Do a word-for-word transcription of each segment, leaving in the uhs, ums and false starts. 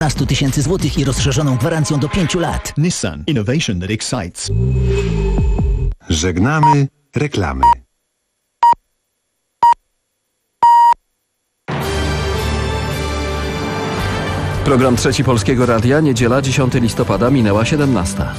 sto tysięcy złotych i rozszerzoną gwarancją do pięciu lat. Nissan. Innovation that excites. Żegnamy reklamy. Program Trzeci Polskiego Radia, niedziela dziesiątego listopada, minęła siedemnasta.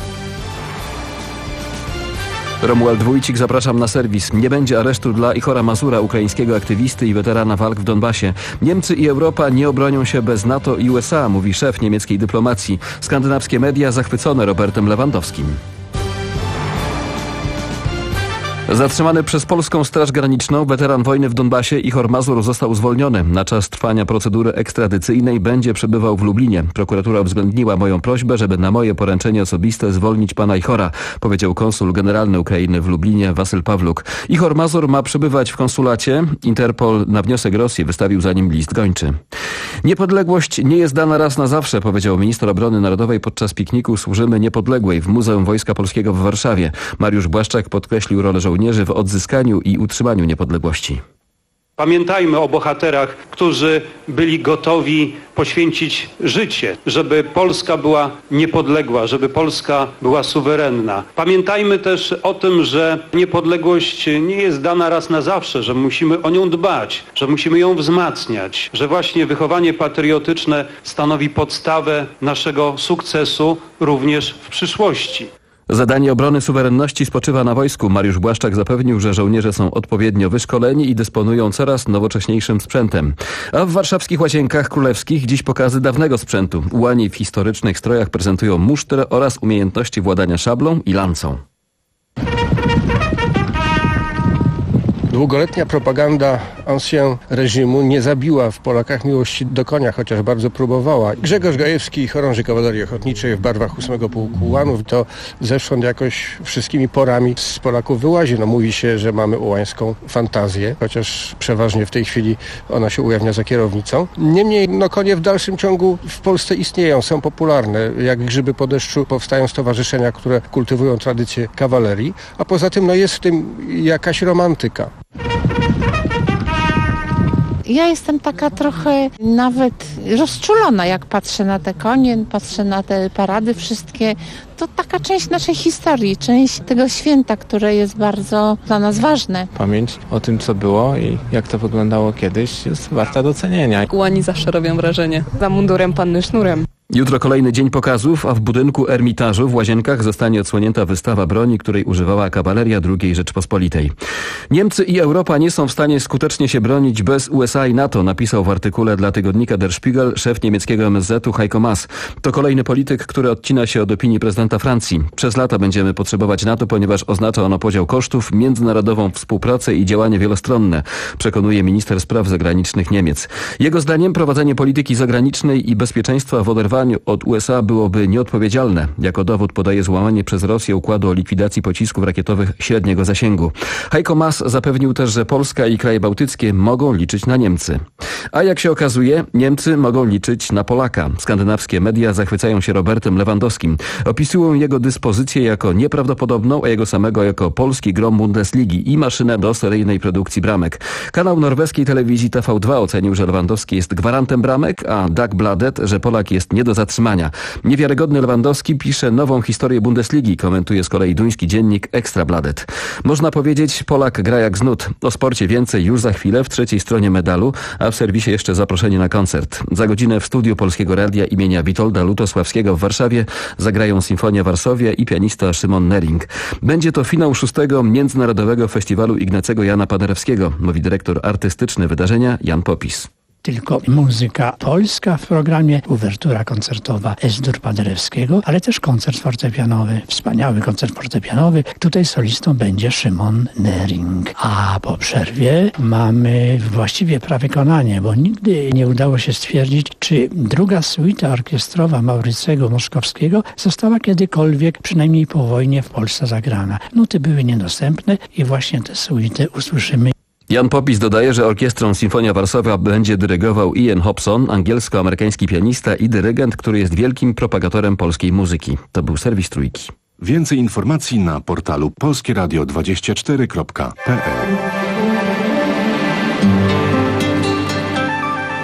Romuald Wójcik, zapraszam na serwis. Nie będzie aresztu dla Ihora Mazura, ukraińskiego aktywisty i weterana walk w Donbasie. Niemcy i Europa nie obronią się bez NATO i U S A, mówi szef niemieckiej dyplomacji. Skandynawskie media zachwycone Robertem Lewandowskim. Zatrzymany przez polską Straż Graniczną weteran wojny w Donbasie Ihor Mazur został zwolniony. Na czas trwania procedury ekstradycyjnej będzie przebywał w Lublinie. Prokuratura uwzględniła moją prośbę, żeby na moje poręczenie osobiste zwolnić pana Ihora, powiedział konsul generalny Ukrainy w Lublinie Wasyl Pawluk. Ihor Mazur ma przebywać w konsulacie. Interpol na wniosek Rosji wystawił za nim list gończy. Niepodległość nie jest dana raz na zawsze, powiedział minister obrony narodowej podczas pikniku Służymy Niepodległej w Muzeum Wojska Polskiego w Warszawie. Mariusz Błaszczak podkreślił rolę żołnierzy w odzyskaniu i utrzymaniu niepodległości. Pamiętajmy o bohaterach, którzy byli gotowi poświęcić życie, żeby Polska była niepodległa, żeby Polska była suwerenna. Pamiętajmy też o tym, że niepodległość nie jest dana raz na zawsze, że musimy o nią dbać, że musimy ją wzmacniać, że właśnie wychowanie patriotyczne stanowi podstawę naszego sukcesu również w przyszłości. Zadanie obrony suwerenności spoczywa na wojsku. Mariusz Błaszczak zapewnił, że żołnierze są odpowiednio wyszkoleni i dysponują coraz nowocześniejszym sprzętem. A w warszawskich Łazienkach Królewskich dziś pokazy dawnego sprzętu. Ułani w historycznych strojach prezentują musztrę oraz umiejętności władania szablą i lancą. Długoletnia propaganda ancien reżimu nie zabiła w Polakach miłości do konia, chociaż bardzo próbowała. Grzegorz Gajewski, chorąży kawalerii ochotniczej w barwach ósmego Pułku Ułanów, to zewsząd jakoś wszystkimi porami z Polaków wyłazi. No, mówi się, że mamy ułańską fantazję, chociaż przeważnie w tej chwili ona się ujawnia za kierownicą. Niemniej no, konie w dalszym ciągu w Polsce istnieją, są popularne. Jak grzyby po deszczu powstają stowarzyszenia, które kultywują tradycję kawalerii, a poza tym no, jest w tym jakaś romantyka. Ja jestem taka trochę nawet rozczulona, jak patrzę na te konie, patrzę na te parady wszystkie. To taka część naszej historii, część tego święta, które jest bardzo dla nas ważne. Pamięć o tym, co było i jak to wyglądało kiedyś, jest warta docenienia. Ułani zawsze robią wrażenie. Za mundurem panny sznurem. Jutro kolejny dzień pokazów, a w budynku Ermitażu w Łazienkach zostanie odsłonięta wystawa broni, której używała kawaleria drugiej Rzeczpospolitej. Niemcy i Europa nie są w stanie skutecznie się bronić bez U S A i NATO, napisał w artykule dla tygodnika Der Spiegel szef niemieckiego M S Z-u Heiko Maas. To kolejny polityk, który odcina się od opinii prezydenta Francji. Przez lata będziemy potrzebować NATO, ponieważ oznacza ono podział kosztów, międzynarodową współpracę i działanie wielostronne, przekonuje minister spraw zagranicznych Niemiec. Jego zdaniem prowadzenie polityki zagranicznej i bezpieczeństwa w oderwaniu od U S A byłoby nieodpowiedzialne. Jako dowód podaje złamanie przez Rosję układu o likwidacji pocisków rakietowych średniego zasięgu. Heiko Maas zapewnił też, że Polska i kraje bałtyckie mogą liczyć na Niemcy. A jak się okazuje, Niemcy mogą liczyć na Polaka. Skandynawskie media zachwycają się Robertem Lewandowskim. Opisują jego dyspozycję jako nieprawdopodobną, a jego samego jako polski grom Bundesligi i maszynę do seryjnej produkcji bramek. Kanał norweskiej telewizji T V dwa ocenił, że Lewandowski jest gwarantem bramek, a Dagbladet, że Polak jest nie do zatrzymania. Niewiarygodny Lewandowski pisze nową historię Bundesligi, komentuje z kolei duński dziennik Ekstrabladet. Można powiedzieć, Polak gra jak z nut. O sporcie więcej już za chwilę w trzeciej stronie medalu, a w serwisie jeszcze zaproszenie na koncert. Za godzinę w studiu Polskiego Radia imienia Witolda Lutosławskiego w Warszawie zagrają Sinfonia Warszawia i pianista Szymon Nering. Będzie to finał szóstego Międzynarodowego Festiwalu Ignacego Jana Paderewskiego, mówi dyrektor artystyczny wydarzenia Jan Popis. Tylko muzyka polska w programie, uwertura koncertowa S-dur Paderewskiego, ale też koncert fortepianowy, wspaniały koncert fortepianowy. Tutaj solistą będzie Szymon Nering. A po przerwie mamy właściwie prawykonanie, bo nigdy nie udało się stwierdzić, czy druga suita orkiestrowa Maurycego Moszkowskiego została kiedykolwiek, przynajmniej po wojnie, w Polsce zagrana. Nuty były niedostępne i właśnie tę suitę usłyszymy. Jan Popis dodaje, że orkiestrą Sinfonia Warszawia będzie dyrygował Ian Hobson, angielsko-amerykański pianista i dyrygent, który jest wielkim propagatorem polskiej muzyki. To był serwis Trójki. Więcej informacji na portalu polskie radio dwadzieścia cztery kropka p l.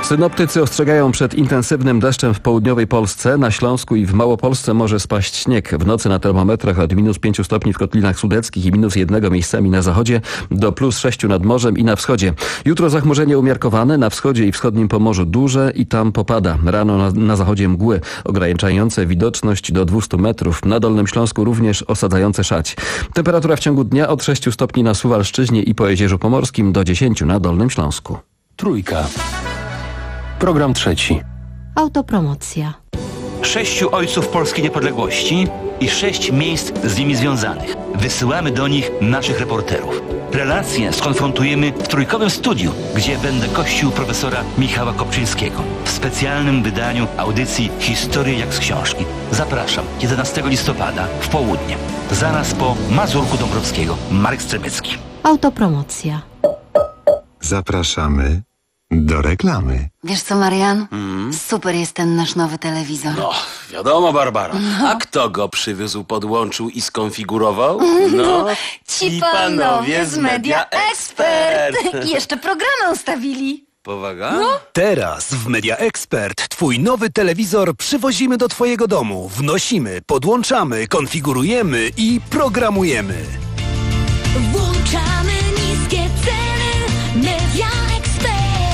Synoptycy ostrzegają przed intensywnym deszczem w południowej Polsce. Na Śląsku i w Małopolsce może spaść śnieg. W nocy na termometrach od minus pięciu stopni w Kotlinach Sudeckich i minus jednego miejscami na zachodzie do plus sześciu nad morzem i na wschodzie. Jutro zachmurzenie umiarkowane, na wschodzie i wschodnim Pomorzu duże i tam popada. Rano na, na zachodzie mgły ograniczające widoczność do dwustu metrów. Na Dolnym Śląsku również osadzające szać. Temperatura w ciągu dnia od sześciu stopni na Suwalszczyźnie i po Jezierzu Pomorskim do dziesięciu na Dolnym Śląsku. Trójka. Program trzeci. Autopromocja. Sześciu ojców polskiej niepodległości i sześć miejsc z nimi związanych. Wysyłamy do nich naszych reporterów. Relacje skonfrontujemy w trójkowym studiu, gdzie będę gościł profesora Michała Kopczyńskiego w specjalnym wydaniu audycji Historie jak z książki. Zapraszam jedenastego listopada w południe. Zaraz po Mazurku Dąbrowskiego. Marek Strebecki. Autopromocja. Zapraszamy do reklamy. Wiesz co, Marian? Mm. Super jest ten nasz nowy telewizor. No, wiadomo, Barbara. A kto go przywiózł, podłączył i skonfigurował? No, ci panowie z Media Expert. I jeszcze programy ustawili. Powaga? No. Teraz w Media Expert twój nowy telewizor przywozimy do twojego domu. Wnosimy, podłączamy, konfigurujemy i programujemy. Włączamy niskie ceny. Media Expert.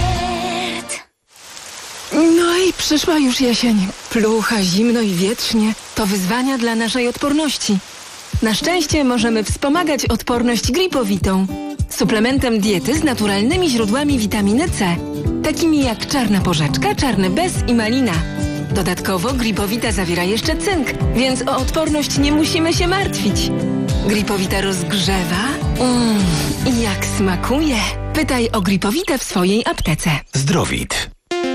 No i przyszła już jesień. Plucha, zimno i wietrznie. To wyzwania dla naszej odporności. Na szczęście możemy wspomagać odporność gripowitą. Suplementem diety z naturalnymi źródłami witaminy C. Takimi jak czarna porzeczka, czarny bez i malina. Dodatkowo gripowita zawiera jeszcze cynk, więc o odporność nie musimy się martwić. Gripowita rozgrzewa. Mmm, i jak smakuje. Pytaj o gripowitę w swojej aptece. Zdrowit.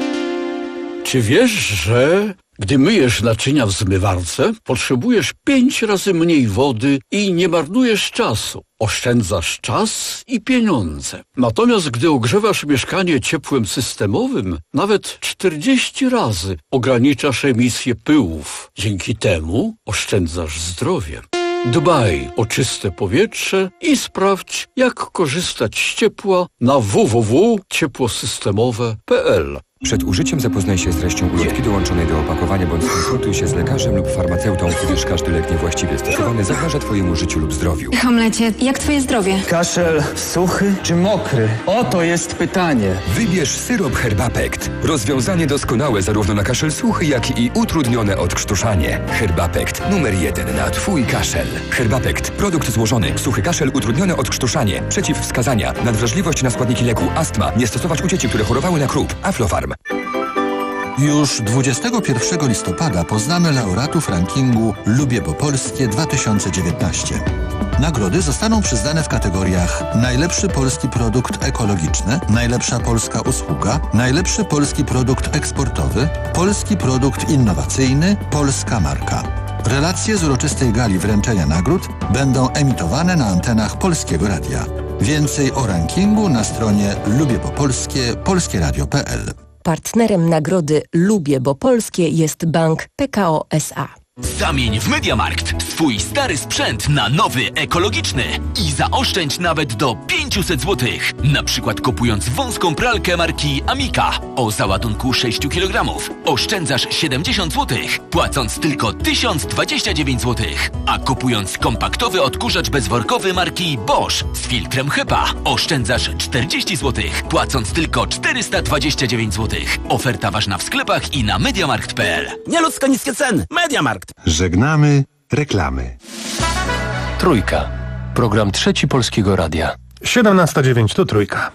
Czy wiesz, że gdy myjesz naczynia w zmywarce, potrzebujesz pięć razy mniej wody i nie marnujesz czasu? Oszczędzasz czas i pieniądze. Natomiast gdy ogrzewasz mieszkanie ciepłem systemowym, nawet czterdzieści razy ograniczasz emisję pyłów. Dzięki temu oszczędzasz zdrowie. Dbaj o czyste powietrze i sprawdź, jak korzystać z ciepła na w w w kropka ciepłosystemowe kropka p l. Przed użyciem zapoznaj się z treścią ulotki dołączonej do opakowania bądź skonsultuj się z lekarzem lub farmaceutą, gdyż każdy lek niewłaściwie stosowany zagraża Twojemu życiu lub zdrowiu. Hamlecie, jak twoje zdrowie? Kaszel suchy czy mokry? Oto jest pytanie. Wybierz syrop Herbapekt. Rozwiązanie doskonałe zarówno na kaszel suchy, jak i utrudnione odkrztuszanie. Herbapekt numer jeden na Twój kaszel. Herbapekt. Produkt złożony. Suchy kaszel, utrudnione odkrztuszanie. Przeciwwskazania. Nadwrażliwość na składniki leku. Astma. Nie stosować u dzieci, które chorowały na krup. Aflofarm. Już dwudziestego pierwszego listopada poznamy laureatów rankingu Lubię Bo Polskie dwa tysiące dziewiętnaście. Nagrody zostaną przyznane w kategoriach najlepszy polski produkt ekologiczny, najlepsza polska usługa, najlepszy polski produkt eksportowy, polski produkt innowacyjny, polska marka. Relacje z uroczystej gali wręczenia nagród będą emitowane na antenach Polskiego Radia. Więcej o rankingu na stronie lubię bo polskie polskie radio kropka p l. Partnerem nagrody Lubię Bo Polskie jest Bank P K O S A. Zamień w MediaMarkt swój stary sprzęt na nowy, ekologiczny i zaoszczędź nawet do pięćset złotych. Na przykład kupując wąską pralkę marki Amica o załadunku sześć kilogramów oszczędzasz siedemdziesiąt złotych, płacąc tylko tysiąc dwadzieścia dziewięć złotych. A kupując kompaktowy odkurzacz bezworkowy marki Bosch z filtrem HEPA oszczędzasz czterdzieści złotych, płacąc tylko czterysta dwadzieścia dziewięć złotych. Oferta ważna w sklepach i na mediamarkt kropka p l. Nieludzko niskie ceny. MediaMarkt. Żegnamy reklamy. Trójka. Program trzeci Polskiego Radia. siedemnasta dziewięć to Trójka.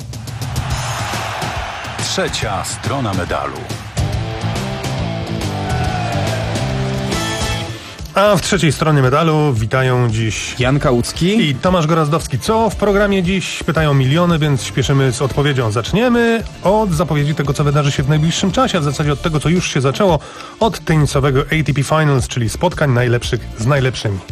Trzecia strona medalu. A w trzeciej stronie medalu witają dziś Jan Kałucki i Tomasz Gorazdowski. Co w programie dziś? Pytają miliony, więc śpieszymy z odpowiedzią. Zaczniemy od zapowiedzi tego, co wydarzy się w najbliższym czasie, a w zasadzie od tego, co już się zaczęło, od tenisowego A T P Finals, czyli spotkań najlepszych z najlepszymi.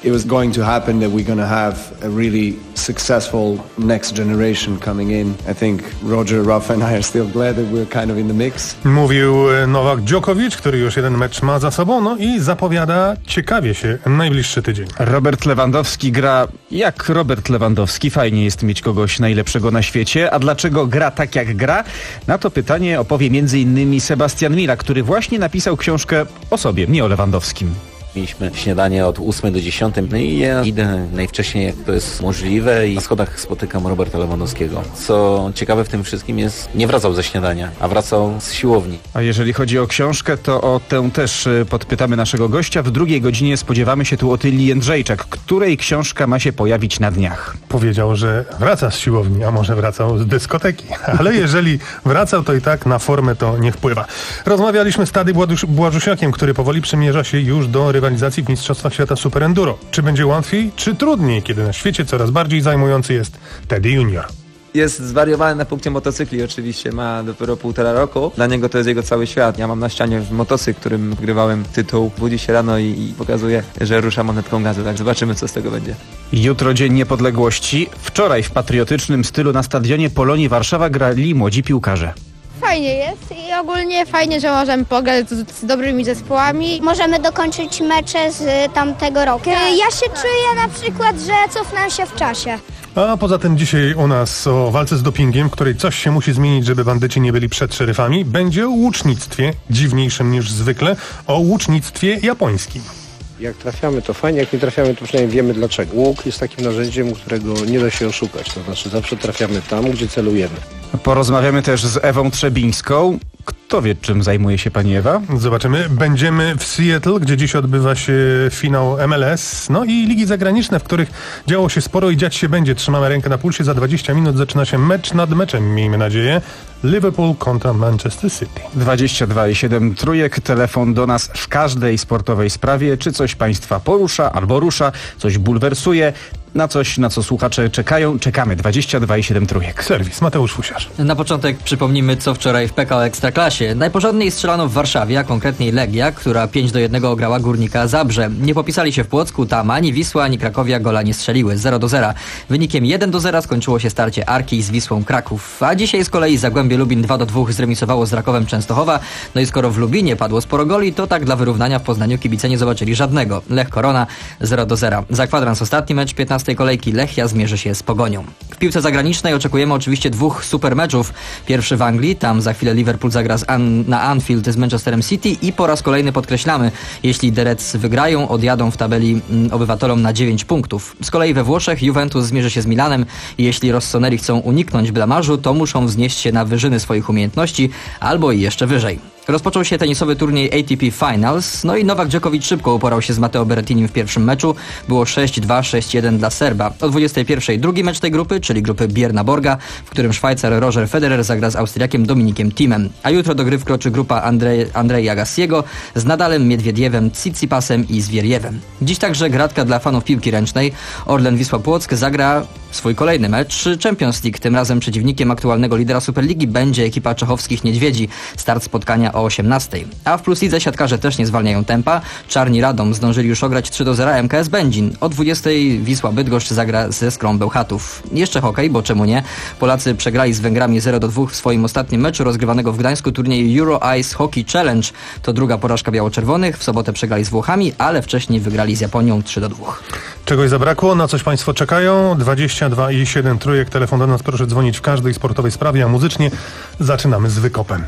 it was going to happen, that we're going to have a really successful next generation coming in. I think Roger, Rafa and I are still glad that we're kind of in the mix. Mówił Nowak Djokovic, który już jeden mecz ma za sobą, no i zapowiada ciekawie się najbliższy tydzień. Robert Lewandowski gra jak Robert Lewandowski. Fajnie jest mieć kogoś najlepszego na świecie. A dlaczego gra tak jak gra? Na to pytanie opowie między innymi Sebastian Mila, który właśnie napisał książkę o sobie, nie o Lewandowskim. Mieliśmy śniadanie od ósmej do dziesiątej, no i ja idę najwcześniej, jak to jest możliwe, i na schodach spotykam Roberta Lewandowskiego. Co ciekawe w tym wszystkim jest, nie wracał ze śniadania, a wracał z siłowni. A jeżeli chodzi o książkę, to o tę też podpytamy naszego gościa. W drugiej godzinie spodziewamy się tu Otylii Jędrzejczak, której książka ma się pojawić na dniach. Powiedział, że wraca z siłowni, a może wracał z dyskoteki. Ale jeżeli wracał, to i tak na formę to nie wpływa. Rozmawialiśmy z Tadej Błażusiakiem, który powoli przymierza się już do rywalizacji w Mistrzostwach Świata Super Enduro. Czy będzie łatwiej, czy trudniej, kiedy na świecie coraz bardziej zajmujący jest Teddy Junior? Jest zwariowany na punkcie motocykli oczywiście, ma dopiero półtora roku. Dla niego to jest jego cały świat. Ja mam na ścianie motocykl, którym wygrywałem tytuł. Budzi się rano i, i pokazuje, że rusza monetką gazu, tak zobaczymy, co z tego będzie. Jutro Dzień Niepodległości. Wczoraj w patriotycznym stylu na stadionie Polonii Warszawa grali młodzi piłkarze. Fajnie jest i ogólnie fajnie, że możemy pograć z, z dobrymi zespołami. Możemy dokończyć mecze z tamtego roku. Tak, ja się tak. czuję na przykład, że cofnę się w czasie. A poza tym dzisiaj u nas o walce z dopingiem, w której coś się musi zmienić, żeby bandyci nie byli przed szeryfami. Będzie o łucznictwie, dziwniejszym niż zwykle, o łucznictwie japońskim. Jak trafiamy, to fajnie, jak nie trafiamy, to przynajmniej wiemy dlaczego. Łuk jest takim narzędziem, którego nie da się oszukać, to znaczy zawsze trafiamy tam, gdzie celujemy. Porozmawiamy też z Ewą Trzebińską. Kto wie, czym zajmuje się pani Ewa? Zobaczymy. Będziemy w Seattle, gdzie dziś odbywa się finał M L S. No i ligi zagraniczne, w których działo się sporo i dziać się będzie. Trzymamy rękę na pulsie. Za dwadzieścia minut zaczyna się mecz nad meczem, miejmy nadzieję. Liverpool kontra Manchester City. dwadzieścia dwa i siedem trójek. Telefon do nas w każdej sportowej sprawie. Czy coś państwa porusza albo rusza, coś bulwersuje, na coś, na co słuchacze czekają. Czekamy. dwadzieścia dwa i siedem trójek. Serwis. Mateusz Fusiarz. Na początek przypomnimy, co wczoraj w P K O Ekstraklasie. Najporządniej strzelano w Warszawie, a konkretniej Legia, która pięć do jednego ograła Górnika Zabrze. Nie popisali się w Płocku, tam ani Wisła, ani Krakowia gola nie strzeliły. zero do zera. Wynikiem jeden do zera skończyło się starcie Arki z Wisłą Kraków. A dzisiaj z kolei Zagłębie Lubin dwa do dwóch zremisowało z Rakowem Częstochowa. No i skoro w Lubinie padło sporo goli, to tak dla wyrównania w Poznaniu kibice nie zobaczyli żadnego. Lech Korona zero do zera. Za kwadrans ostatni mecz piętnastej kolejki Lechia zmierzy się z Pogonią. W piłce zagranicznej oczekujemy oczywiście dwóch super meczów. Pierwszy w Anglii, tam za chwilę Liverpool zagra z An- na Anfield z Manchesterem City i po raz kolejny podkreślamy, jeśli The Reds wygrają, odjadą w tabeli mm, obywatelom na dziewięć punktów. Z kolei we Włoszech Juventus zmierzy się z Milanem i jeśli Rossoneri chcą uniknąć blamażu, to muszą wznieść się na wyżyny swoich umiejętności albo i jeszcze wyżej. Rozpoczął się tenisowy turniej A T P Finals, no i Nowak Djokovic szybko uporał się z Matteo Berrettinim w pierwszym meczu. Było sześć dwa, sześć jeden dla Serba. O dwudziestej pierwszej drugi mecz tej grupy, czyli grupy Bierna-Borga, w którym Szwajcar Roger Federer zagra z Austriakiem Dominikiem Thiem. A jutro do gry wkroczy grupa Andrzej, Andrzeja Agassiego z Nadalem, Miedwiediewem, Tsitsipasem i Zwierjewem. Dziś także gratka dla fanów piłki ręcznej. Orlen Wisła Płock zagra swój kolejny mecz Champions League. Tym razem przeciwnikiem aktualnego lidera Superligi będzie ekipa czechowskich Niedźwiedzi. Start spotkania o osiemnastej. A w Plus Lidze siatkarze też nie zwalniają tempa. Czarni Radom zdążyli już ograć trzy do zera M K S Będzin. O dwudziestej Wisła Bydgoszcz zagra ze Skrą Bełchatów. Jeszcze hokej, bo czemu nie? Polacy przegrali z Węgrami zero do dwóch w swoim ostatnim meczu rozgrywanego w Gdańsku turnieju Euro Ice Hockey Challenge. To druga porażka biało-czerwonych. W sobotę przegrali z Włochami, ale wcześniej wygrali z Japonią trzy do dwóch. Czegoś zabrakło? Na coś państwo czekają? dwadzieścia dwa i siedem trójek. Telefon do nas, proszę dzwonić w każdej sportowej sprawie, a muzycznie zaczynamy z wykopem.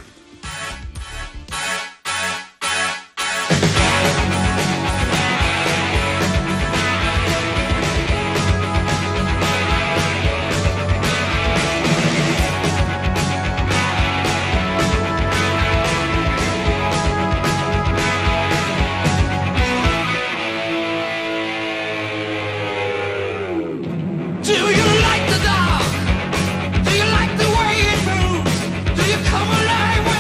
Come alive.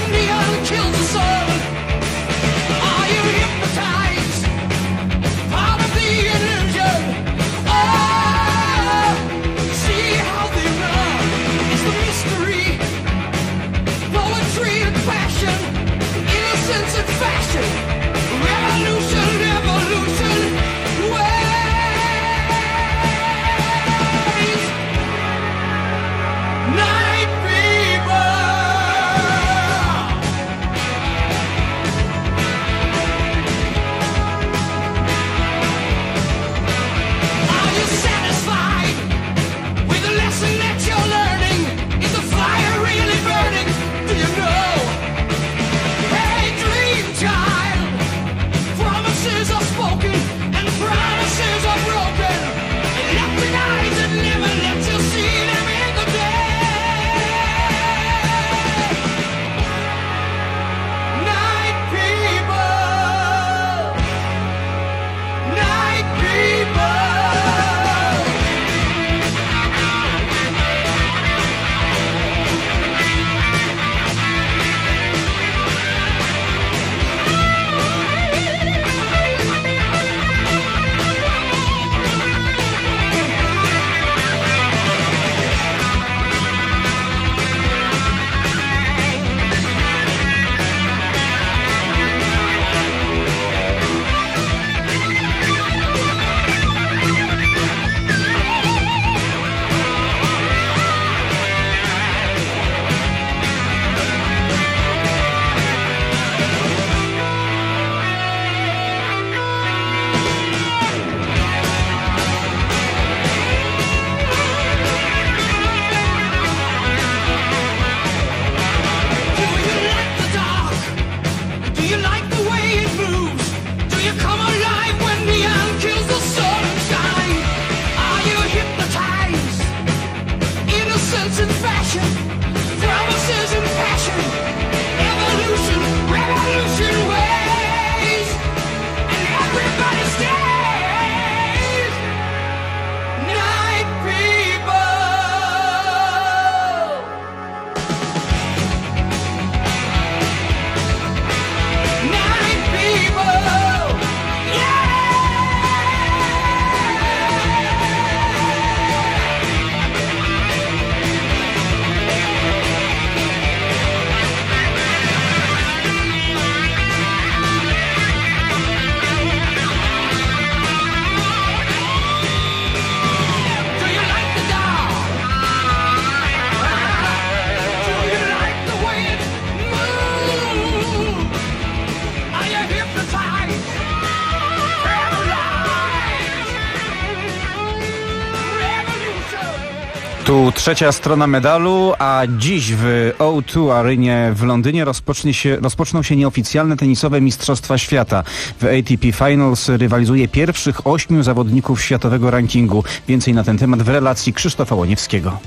Tu trzecia strona medalu, a dziś w O dwa Arynie w Londynie rozpocznie się, rozpoczną się nieoficjalne tenisowe Mistrzostwa Świata. W A T P Finals rywalizuje pierwszych ośmiu zawodników światowego rankingu. Więcej na ten temat w relacji Krzysztofa Łoniewskiego.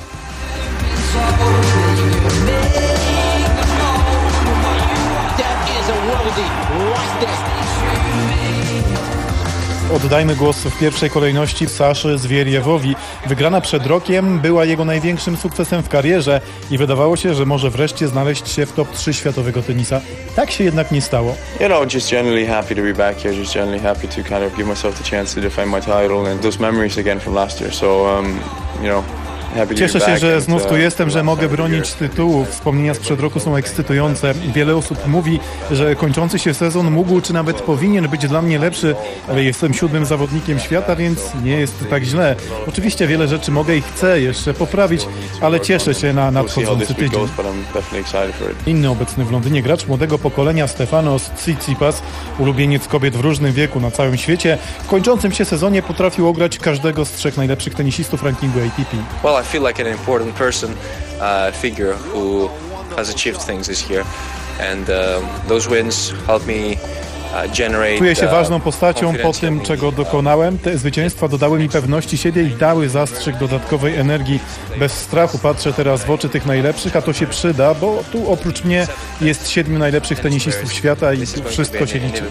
Oddajmy głos w pierwszej kolejności Saszy Zwieriewowi. Wygrana przed rokiem była jego największym sukcesem w karierze i wydawało się, że może wreszcie znaleźć się w top trzy światowego tenisa. Tak się jednak nie stało. You know, just generally happy to be back here, just generally happy to kind of give myself the chance to defend my title and those memories again from last year. So, um, you know, cieszę się, że znów tu jestem, że mogę bronić tytułu. Wspomnienia sprzed roku są ekscytujące. Wiele osób mówi, że kończący się sezon mógł czy nawet powinien być dla mnie lepszy, ale jestem siódmym zawodnikiem świata, więc nie jest tak źle. Oczywiście wiele rzeczy mogę i chcę jeszcze poprawić, ale cieszę się na nadchodzący tydzień. Inny obecny w Londynie gracz młodego pokolenia Stefanos Tsitsipas, ulubieniec kobiet w różnym wieku na całym świecie, w kończącym się sezonie potrafił ograć każdego z trzech najlepszych tenisistów rankingu A T P. Well, I feel like an important person, uh, figure who has achieved things this year, and um, those wins help me uh, generate. Czuję się ważną postacią po tym, czego dokonałem. Te zwycięstwa dodały mi pewności siebie i dały zastrzyk dodatkowej energii. Bez strachu patrzę teraz w oczy tych najlepszych, a to się przyda, bo tu oprócz mnie jest siedmiu najlepszych tenisistów świata i tu wszystko się liczy.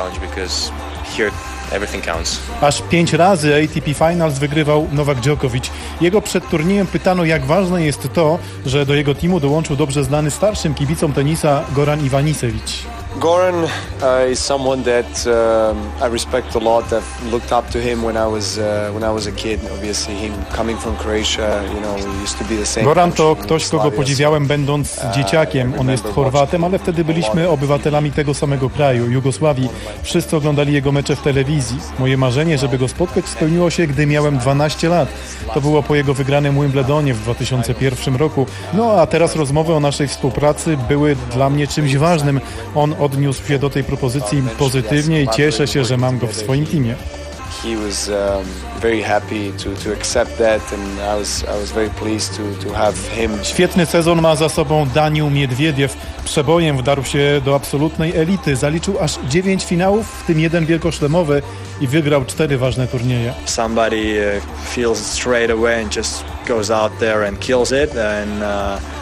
Aż pięć razy A T P Finals wygrywał Nowak Djokovic. Jego przed turniejem pytano, jak ważne jest to, że do jego teamu dołączył dobrze znany starszym kibicom tenisa Goran Ivanisevic. Goran uh, is someone that um, I respect a lot. I've looked up to him when I was uh, when I was a kid. Obviously, him coming from Croatia, you know, we used to be the same. Goran to ktoś, kogo podziwiałem będąc dzieciakiem. On jest Chorwatem, ale wtedy byliśmy obywatelami tego samego kraju, Jugosławii. Wszyscy oglądali jego mecze w telewizji. Moje marzenie, żeby go spotkać, spełniło się, gdy miałem dwanaście lat. To było po jego wygranym Wimbledonie w dwa tysiące pierwszym roku. No a teraz rozmowy o naszej współpracy były dla mnie czymś ważnym. On odniósł się do tej propozycji pozytywnie i cieszę się, że mam go w swoim teamie. He was um, very happy to to accept that, and I was I was very pleased to to have him. Świetny sezon ma za sobą Daniil Miedwiediew. Przebojem wdarł się do absolutnej elity. Zaliczył aż dziewięć finałów, w tym jeden wielkoszlemowy i wygrał cztery ważne turnieje. Somebody uh, feels it straight away and just goes out there and kills it, and uh...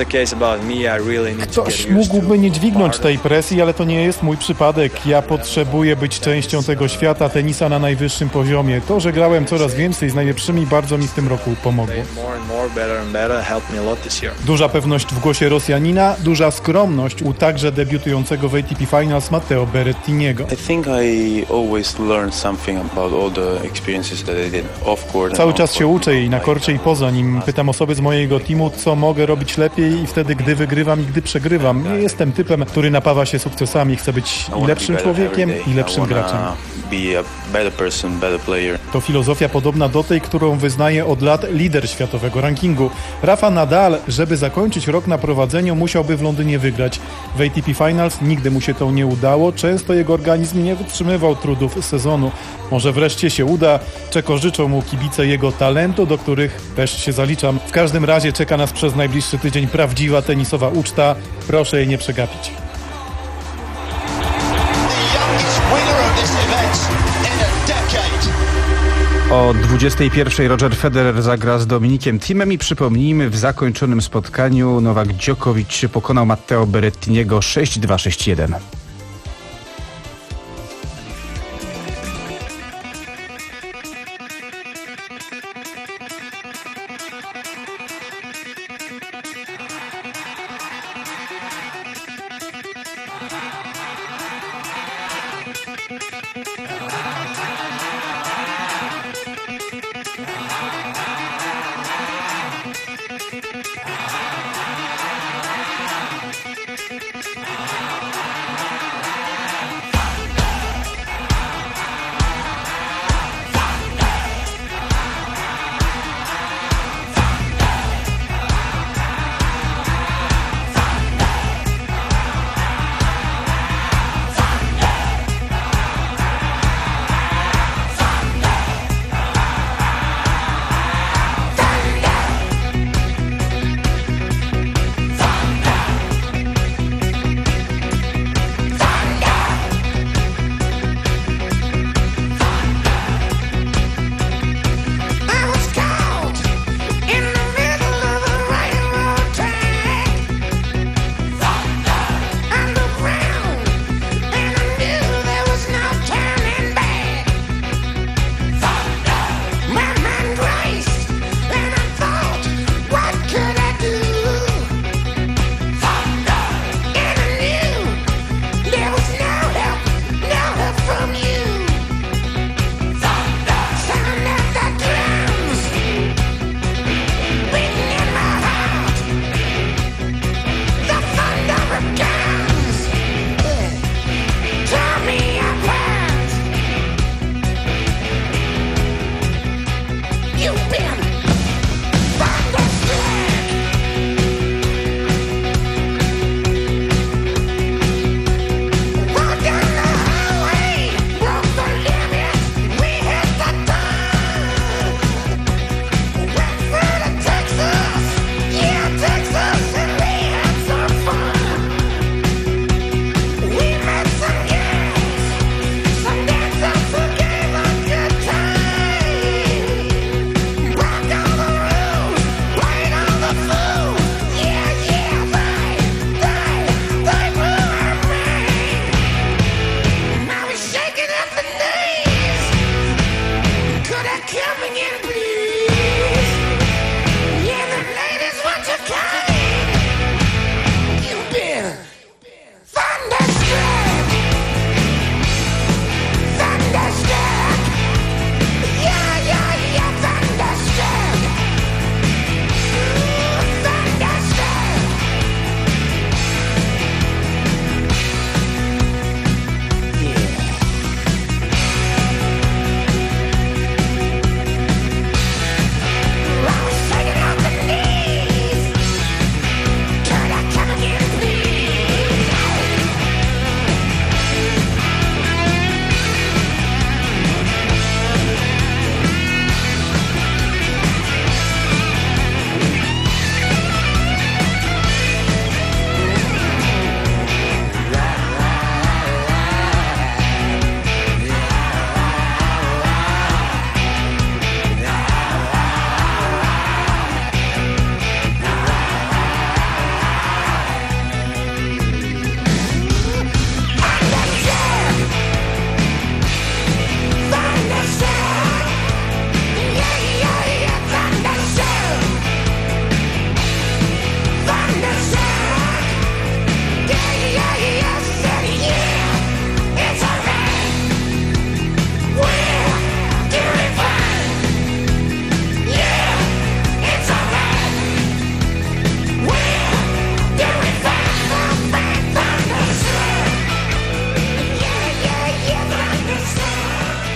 Ktoś mógłby nie dźwignąć tej presji, ale to nie jest mój przypadek. Ja potrzebuję być częścią tego świata tenisa na najwyższym poziomie. To, że grałem coraz więcej z najlepszymi, bardzo mi w tym roku pomogło. Duża pewność w głosie Rosjanina, duża skromność u także debiutującego w A T P Finals Matteo Berrettiniego. Cały czas się uczę i na korcie i poza nim. Pytam osoby z mojego teamu, co mogę robić lepiej i wtedy, gdy wygrywam i gdy przegrywam. Nie jestem typem, który napawa się sukcesami. Chcę być i lepszym człowiekiem, i lepszym graczem. To filozofia podobna do tej, którą wyznaje od lat lider światowego rankingu. Rafa Nadal, żeby zakończyć rok na prowadzeniu, musiałby w Londynie wygrać. W A T P Finals nigdy mu się to nie udało. Często jego organizm nie wytrzymywał trudów sezonu. Może wreszcie się uda. Czego życzą mu kibice jego talentu, do których też się zaliczam. W każdym razie czeka nas przez najbliższy tydzień prawdziwa tenisowa uczta. Proszę jej nie przegapić. O dwudziestej pierwszej Roger Federer zagra z Dominikiem Thiem i przypomnijmy, w zakończonym spotkaniu Nowak Djokovic pokonał Matteo Berrettiniego sześć dwa sześć jeden.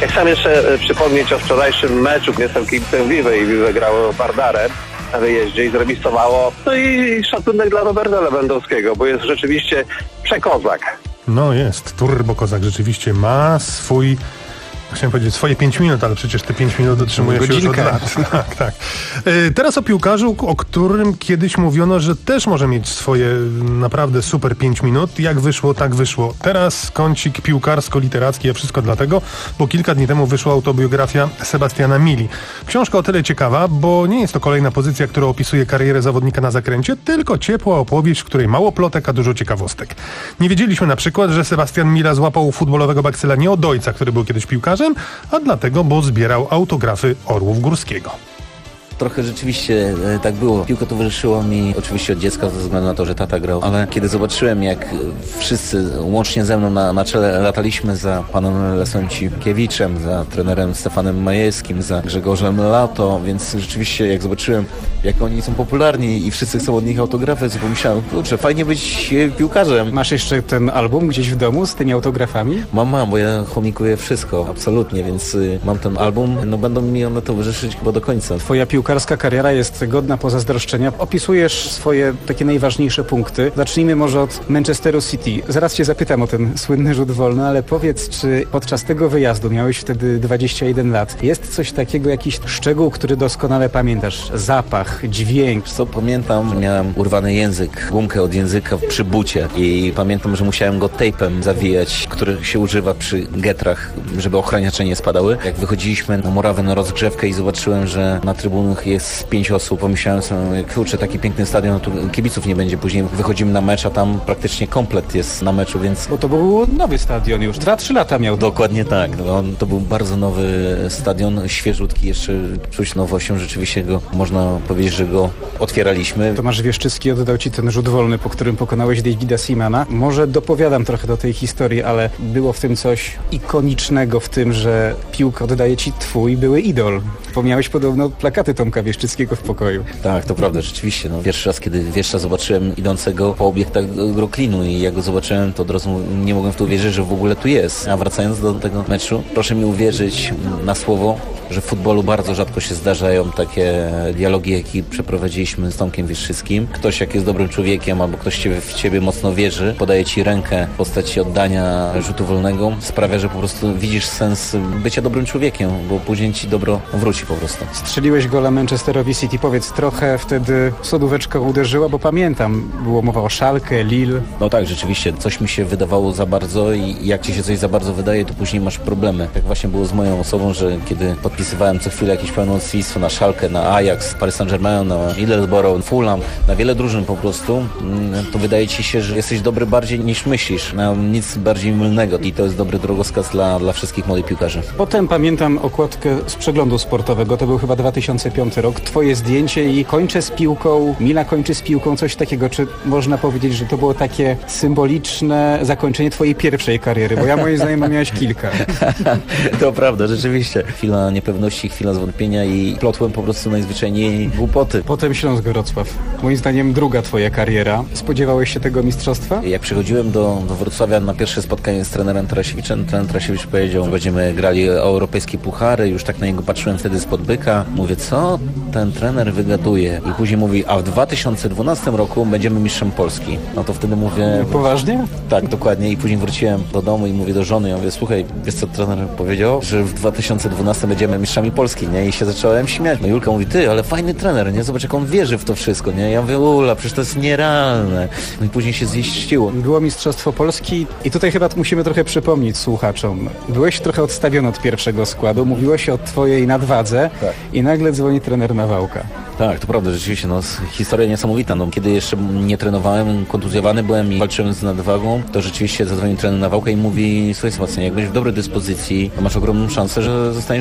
Ja chciałem jeszcze przypomnieć o wczorajszym meczu. Jestem kibicem Wiwy i Wiwy grało Bardarem na wyjeździe i zremisowało. No i szacunek dla Roberta Lewandowskiego, bo jest rzeczywiście przekozak. No jest, turbo kozak rzeczywiście ma swój... Chciałem powiedzieć swoje pięć minut, ale przecież te pięć minut dotrzymuje się już od lat. tak, tak. E, teraz o piłkarzu, o którym kiedyś mówiono, że też może mieć swoje naprawdę super pięć minut. Jak wyszło, tak wyszło. Teraz kącik piłkarsko-literacki, a wszystko dlatego, bo kilka dni temu wyszła autobiografia Sebastiana Mili. Książka o tyle ciekawa, bo nie jest to kolejna pozycja, która opisuje karierę zawodnika na zakręcie, tylko ciepła opowieść, w której mało plotek, a dużo ciekawostek. Nie wiedzieliśmy na przykład, że Sebastian Mila złapał futbolowego bakcyla nie od ojca, który był kiedyś piłkarzem, a dlatego, bo zbierał autografy Orłów Górskiego. Trochę rzeczywiście e, tak było. Piłka towarzyszyła mi oczywiście od dziecka ze względu na to, że tata grał, ale kiedy zobaczyłem, jak wszyscy łącznie ze mną na, na czele lataliśmy za panem Lesącikiewiczem, za trenerem Stefanem Majewskim, za Grzegorzem Lato, więc rzeczywiście jak zobaczyłem, jak oni są popularni i wszyscy chcą od nich autografy, to pomyślałem, kurczę, fajnie być piłkarzem. Masz jeszcze ten album gdzieś w domu z tymi autografami? Mam, mam, bo ja chomikuję wszystko, absolutnie, więc y, mam ten album, no będą mi one towarzyszyć chyba do końca. Twoja piłkarska kariera jest godna pozazdroszczenia. Opisujesz swoje takie najważniejsze punkty. Zacznijmy może od Manchesteru City. Zaraz cię zapytam o ten słynny rzut wolny, ale powiedz, czy podczas tego wyjazdu, miałeś wtedy dwadzieścia jeden lat, jest coś takiego, jakiś szczegół, który doskonale pamiętasz? Zapach, dźwięk? Co pamiętam, że miałem urwany język, gumkę od języka przy bucie i pamiętam, że musiałem go tejpem zawijać, który się używa przy getrach, żeby ochraniacze nie spadały. Jak wychodziliśmy na murawę na rozgrzewkę i zobaczyłem, że na trybunach jest pięć osób, pomyślałem sobie, kurczę, taki piękny stadion, tu kibiców nie będzie. Później wychodzimy na mecz, a tam praktycznie komplet jest na meczu, więc... Bo to był nowy stadion już, dwa trzy lata miał. Dokładnie tak. No, on, to był bardzo nowy stadion, świeżutki, jeszcze czuć nowością, rzeczywiście go, można powiedzieć, że go otwieraliśmy. Tomasz Wieszczycki oddał ci ten rzut wolny, po którym pokonałeś Davida Seamana. Może dopowiadam trochę do tej historii, ale było w tym coś ikonicznego w tym, że piłkę oddaje ci twój były idol. Wspomniałeś podobno plakaty Tomka Wieszczyckiego w pokoju. Tak, to prawda, rzeczywiście. No, pierwszy raz, kiedy Wieszcza zobaczyłem idącego po obiektach Groklinu i jak go zobaczyłem, to od razu nie mogłem w to uwierzyć, że w ogóle tu jest. A wracając do tego meczu, proszę mi uwierzyć na słowo, że w futbolu bardzo rzadko się zdarzają takie dialogi, jakie przeprowadziliśmy z Tomkiem Wieszczyckim. Ktoś, jak jest dobrym człowiekiem, albo ktoś ciebie, w ciebie mocno wierzy, podaje ci rękę w postaci oddania rzutu wolnego, sprawia, że po prostu widzisz sens bycia dobrym człowiekiem, bo później ci dobro wróci po prostu. Strzeliłeś gola Manchesterowi City. Powiedz, trochę wtedy sodóweczka uderzyła, bo pamiętam, było mowa o Schalke, Lille. No tak, rzeczywiście, coś mi się wydawało za bardzo i jak ci się coś za bardzo wydaje, to później masz problemy. Tak właśnie było z moją osobą, że kiedy podpisywałem co chwilę jakieś pełnomocnictwo na Schalke, na Ajax, Paris Saint-Germain, na Middlesbrough, Fulham, na wiele drużyn po prostu, to wydaje ci się, że jesteś dobry bardziej niż myślisz. Na nic bardziej mylnego i to jest dobry drogowskaz dla, dla wszystkich młodych piłkarzy. Potem pamiętam okładkę z przeglądu sportowego, to był chyba dwa tysiące piąty rok, twoje zdjęcie i kończę z piłką, Mila kończy z piłką, coś takiego. Czy można powiedzieć, że to było takie symboliczne zakończenie twojej pierwszej kariery? Bo ja moim zdaniem miałeś kilka. To prawda, rzeczywiście. Chwila niepewności, chwila zwątpienia i plotłem po prostu najzwyczajniej głupoty. Potem Śląsk Wrocław. Moim zdaniem druga twoja kariera. Spodziewałeś się tego mistrzostwa? Jak przychodziłem do, do Wrocławia na pierwsze spotkanie z trenerem Tarasiewiczem, trener Tarasiewicz powiedział, że będziemy grali o europejskie puchary. Już tak na niego patrzyłem wtedy spod byka. Mówię, co ten trener wygaduje? I później mówi, a w dwa tysiące dwunastym roku będziemy mistrzem Polski. No to wtedy mówię... Poważnie? Tak, dokładnie. I później wróciłem do domu i mówię do żony, ja mówię, słuchaj, wiesz co trener powiedział? Że w dwa tysiące dwunastym będziemy mistrzami Polski, nie? I się zacząłem śmiać. No Julka mówi, ty, ale fajny trener, nie? Zobacz, jak on wierzy w to wszystko, nie? Ja mówię, ula, przecież to jest nierealne. No i później się zjeściło. Było mistrzostwo Polski i tutaj chyba musimy trochę przypomnieć słuchaczom. Byłeś trochę odstawiony od pierwszego składu, mówiło się o twojej nadwadze tak. I nagle dzwoni trener Nawałka. Tak, to prawda, rzeczywiście, no, historia niesamowita. No, kiedy jeszcze nie trenowałem, kontuzjowany byłem i walczyłem z nadwagą, to rzeczywiście zadzwonił trener Nawałka i mówi, słuchaj Sebastian, jak będziesz w dobrej dyspozycji, to masz ogromną szansę, że zostaniesz powołany.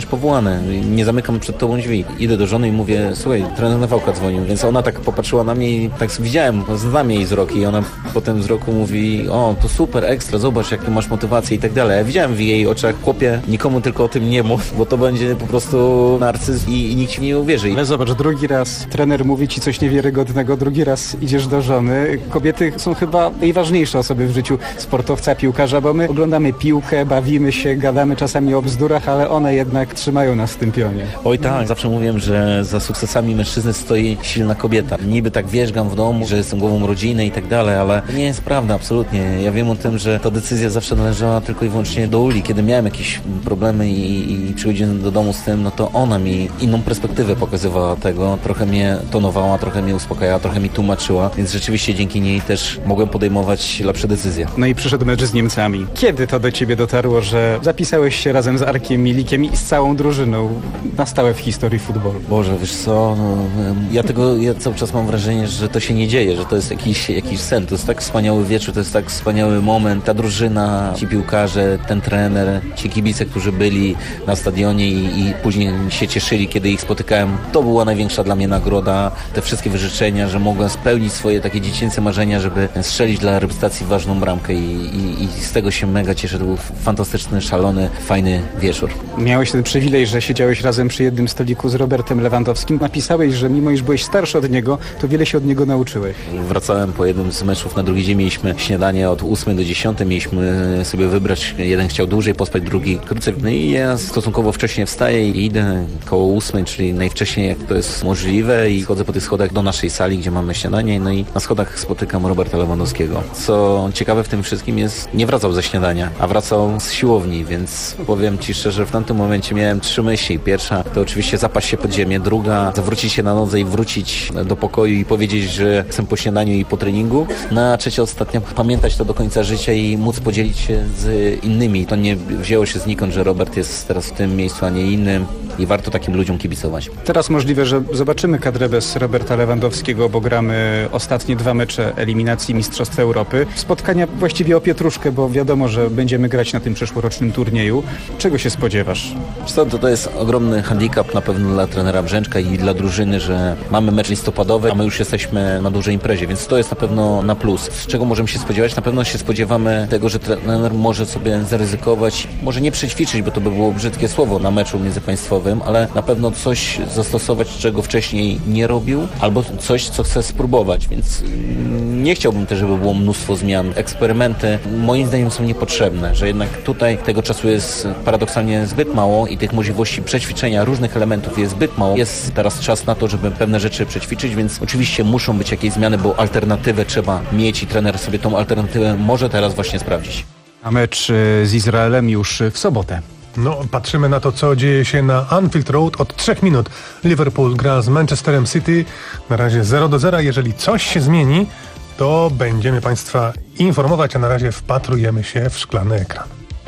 ścianę, nie zamykam przed tobą drzwi. Idę do żony i mówię, słuchaj, trener Nawałka dzwonił, więc ona tak popatrzyła na mnie i tak widziałem, znam jej wzrok i ona potem wzroku mówi, o, to super, ekstra, zobacz, jak ty masz motywację i tak dalej. Ja widziałem w jej oczach, chłopie, nikomu tylko o tym nie mów, bo to będzie po prostu narcyzm i, i nikt ci nie uwierzy. Ale zobacz, drugi raz trener mówi ci coś niewiarygodnego, drugi raz idziesz do żony. Kobiety są chyba najważniejsze osoby w życiu sportowca, piłkarza, bo my oglądamy piłkę, bawimy się, gadamy czasami o bzdurach, ale one jednak trzymają nas w tym pionie. Oj tak, zawsze mówiłem, że za sukcesami mężczyzny stoi silna kobieta. Niby tak wierzgam w domu, że jestem głową rodziny i tak dalej, ale to nie jest prawda, absolutnie. Ja wiem o tym, że ta decyzja zawsze należała tylko i wyłącznie do Uli. Kiedy miałem jakieś problemy i, i przychodziłem do domu z tym, no to ona mi inną perspektywę pokazywała tego, trochę mnie tonowała, trochę mnie uspokajała, trochę mi tłumaczyła, więc rzeczywiście dzięki niej też mogłem podejmować lepsze decyzje. No i przyszedł mecz z Niemcami. Kiedy to do ciebie dotarło, że zapisałeś się razem z Arkiem Milikiem i z całą drużyną na stałe w historii futbolu? Boże, wiesz co, no, ja tego, ja cały czas mam wrażenie, że to się nie dzieje, że to jest jakiś, jakiś sen, to jest tak wspaniały wieczór, to jest tak wspaniały moment, ta drużyna, ci piłkarze, ten trener, ci kibice, którzy byli na stadionie i, i później się cieszyli, kiedy ich spotykałem, to była największa dla mnie nagroda, te wszystkie wyrzeczenia, że mogłem spełnić swoje takie dziecięce marzenia, żeby strzelić dla reprezentacji ważną bramkę i, i, i z tego się mega cieszę, to był fantastyczny, szalony, fajny wieczór. Miałeś ten przywilej, że siedziałeś razem przy jednym stoliku z Robertem Lewandowskim. Napisałeś, że mimo iż byłeś starszy od niego, to wiele się od niego nauczyłeś. Wracałem po jednym z meczów na drugi dzień, mieliśmy śniadanie od ósmej do dziesiątej, mieliśmy sobie wybrać, jeden chciał dłużej pospać, drugi krócej. No i ja stosunkowo wcześnie wstaję i idę koło ósmej, czyli najwcześniej jak to jest możliwe i chodzę po tych schodach do naszej sali, gdzie mamy śniadanie, no i na schodach spotykam Roberta Lewandowskiego. Co ciekawe w tym wszystkim jest, nie wracał ze śniadania, a wracał z siłowni, więc powiem ci szczerze, w tamtym momencie miałem trzy myśli. Pierwsza to oczywiście zapaść się pod ziemię, druga zawrócić się na nodze i wrócić do pokoju i powiedzieć, że jestem po śniadaniu i po treningu. Na trzecia, ostatnia, pamiętać to do końca życia i móc podzielić się z innymi. To nie wzięło się znikąd, że Robert jest teraz w tym miejscu, a nie innym i warto takim ludziom kibicować. Teraz możliwe, że zobaczymy kadrę bez Roberta Lewandowskiego, bo gramy ostatnie dwa mecze eliminacji Mistrzostw Europy. Spotkania właściwie o pietruszkę, bo wiadomo, że będziemy grać na tym przyszłorocznym turnieju. Czego się spodziewasz? Co, to, to jest ogromny handicap na pewno dla trenera Brzęczka i dla drużyny, że mamy mecz listopadowy, a my już jesteśmy na dużej imprezie, więc to jest na pewno na plus. Z czego możemy się spodziewać? Na pewno się spodziewamy tego, że trener może sobie zaryzykować, może nie przećwiczyć, bo to by było brzydkie słowo na meczu międzypaństwowym, ale na pewno coś zastosować, czego wcześniej nie robił, albo coś, co chce spróbować, więc nie chciałbym też, żeby było mnóstwo zmian. Eksperymenty moim zdaniem są niepotrzebne, że jednak tutaj tego czasu jest paradoksalnie zbyt mało i tych możliwości przećwiczenia różnych elementów jest zbyt mało. Jest teraz czas na to, żeby pewne rzeczy przećwiczyć, więc oczywiście muszą być jakieś zmiany, bo alternatywę trzeba mieć i trener sobie tą alternatywę może teraz właśnie sprawdzić. A mecz z Izraelem już w sobotę. No, patrzymy na to, co dzieje się na Anfield Road. Od trzech minut Liverpool gra z Manchesterem City. Na razie zero do zera. Jeżeli coś się zmieni, to będziemy Państwa informować, a na razie wpatrujemy się w szklany ekran.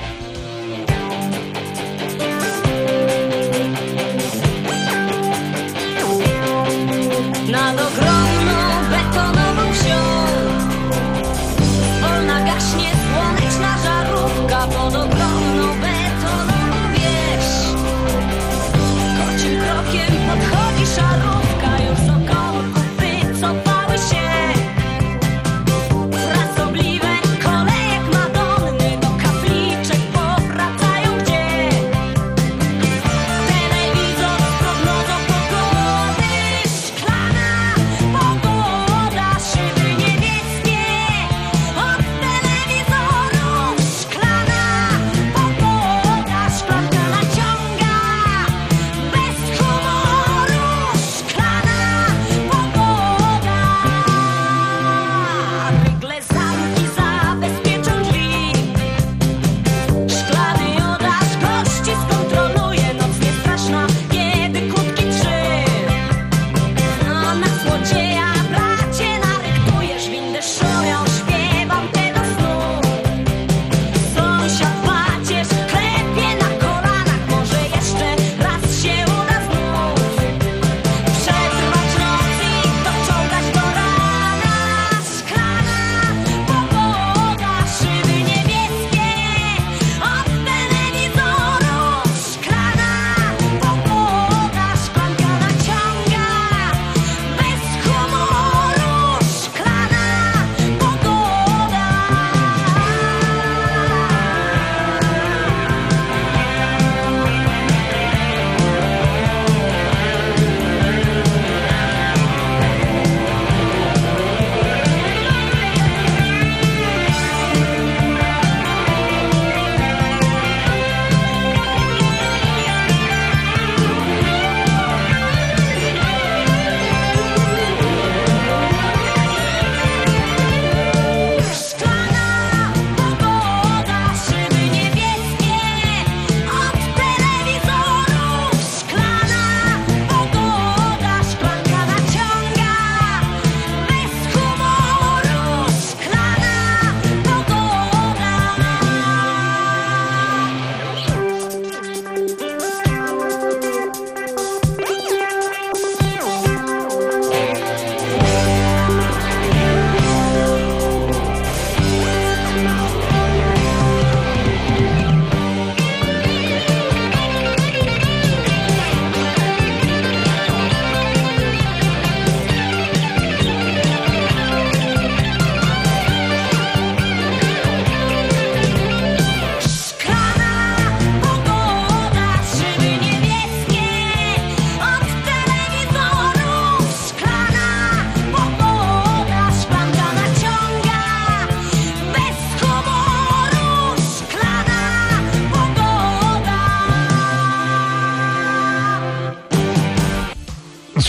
Nad ogromną betonową wsią wolna gaśnie słoneczna żarówka pod ogromną betonową wieś. Kocim krokiem podchodzi szarówka, już około wycofały się frasobliwe kolejek Madonny do kaplicy.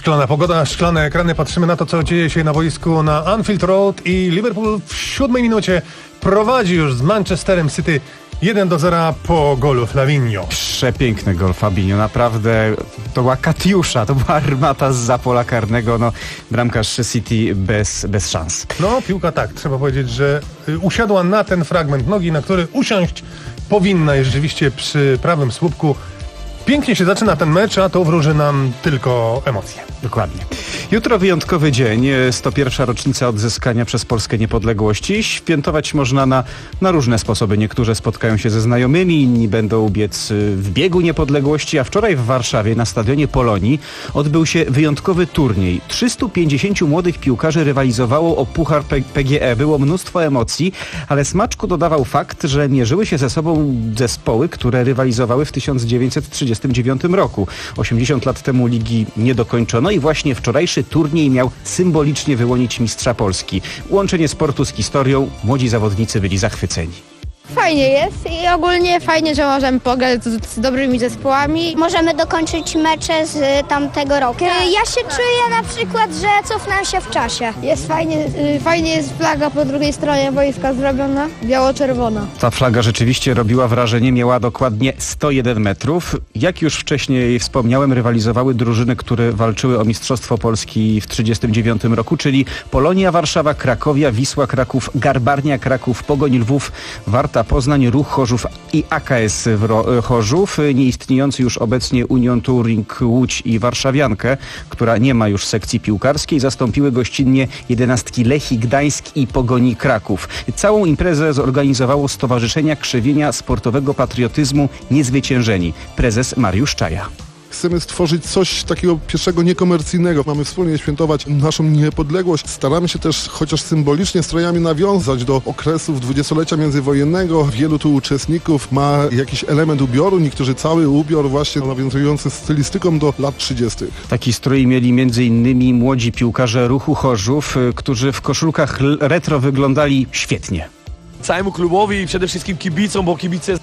szklana pogoda, szklane ekrany. Patrzymy na to, co dzieje się na boisku na Anfield Road i Liverpool w siódmej minucie prowadzi już z Manchesterem City jeden do zera po golu Flavinho. Przepiękny gol Fabinho, naprawdę to była Katiusza, to była armata zza pola karnego, no bramkarz City bez, bez szans. No piłka tak, trzeba powiedzieć, że usiadła na ten fragment nogi, na który usiąść powinna i rzeczywiście przy prawym słupku. Pięknie się zaczyna ten mecz, a to wróży nam tylko emocje. Dokładnie. Jutro wyjątkowy dzień, sto pierwsza rocznica odzyskania przez Polskę niepodległości. Świętować można na, na różne sposoby. Niektórzy spotkają się ze znajomymi, inni będą biec w biegu niepodległości, a wczoraj w Warszawie na stadionie Polonii odbył się wyjątkowy turniej. trzystu pięćdziesięciu młodych piłkarzy rywalizowało o puchar P G E. Było mnóstwo emocji, ale smaczku dodawał fakt, że mierzyły się ze sobą zespoły, które rywalizowały w tysiąc dziewięćset trzydziestym dziewiątym roku. osiemdziesiąt lat temu ligi nie dokończono i właśnie wczorajszy turniej miał symbolicznie wyłonić mistrza Polski. Łączenie sportu z historią, młodzi zawodnicy byli zachwyceni. Fajnie jest i ogólnie fajnie, że możemy pograć z, z dobrymi zespołami. Możemy dokończyć mecze z tamtego roku. Tak, ja się tak. czuję na przykład, że cofnę się w czasie. Jest fajnie, y, fajnie jest flaga po drugiej stronie boiska zrobiona, biało-czerwona. Ta flaga rzeczywiście robiła wrażenie, miała dokładnie sto jeden metrów. Jak już wcześniej wspomniałem, rywalizowały drużyny, które walczyły o Mistrzostwo Polski w trzydziestym dziewiątym roku, czyli Polonia Warszawa, Krakowia, Wisła Kraków, Garbarnia Kraków, Pogoń Lwów, Warta Poznań, Ruch Chorzów i A K S Chorzów. Nieistniejący już obecnie Union Touring Łódź i Warszawiankę, która nie ma już sekcji piłkarskiej, zastąpiły gościnnie jedenastki Lechii Gdańsk i Pogoni Kraków. Całą imprezę zorganizowało Stowarzyszenia Krzewienia Sportowego Patriotyzmu Niezwyciężeni. Prezes Mariusz Czaja. Chcemy stworzyć coś takiego pierwszego niekomercyjnego. Mamy wspólnie świętować naszą niepodległość. Staramy się też chociaż symbolicznie strojami nawiązać do okresów dwudziestolecia międzywojennego. Wielu tu uczestników ma jakiś element ubioru, niektórzy cały ubiór właśnie nawiązujący stylistyką do lat trzydziestych. Taki strój mieli między innymi młodzi piłkarze Ruchu Chorzów, którzy w koszulkach retro wyglądali świetnie. Całemu klubowi i przede wszystkim kibicom, bo kibice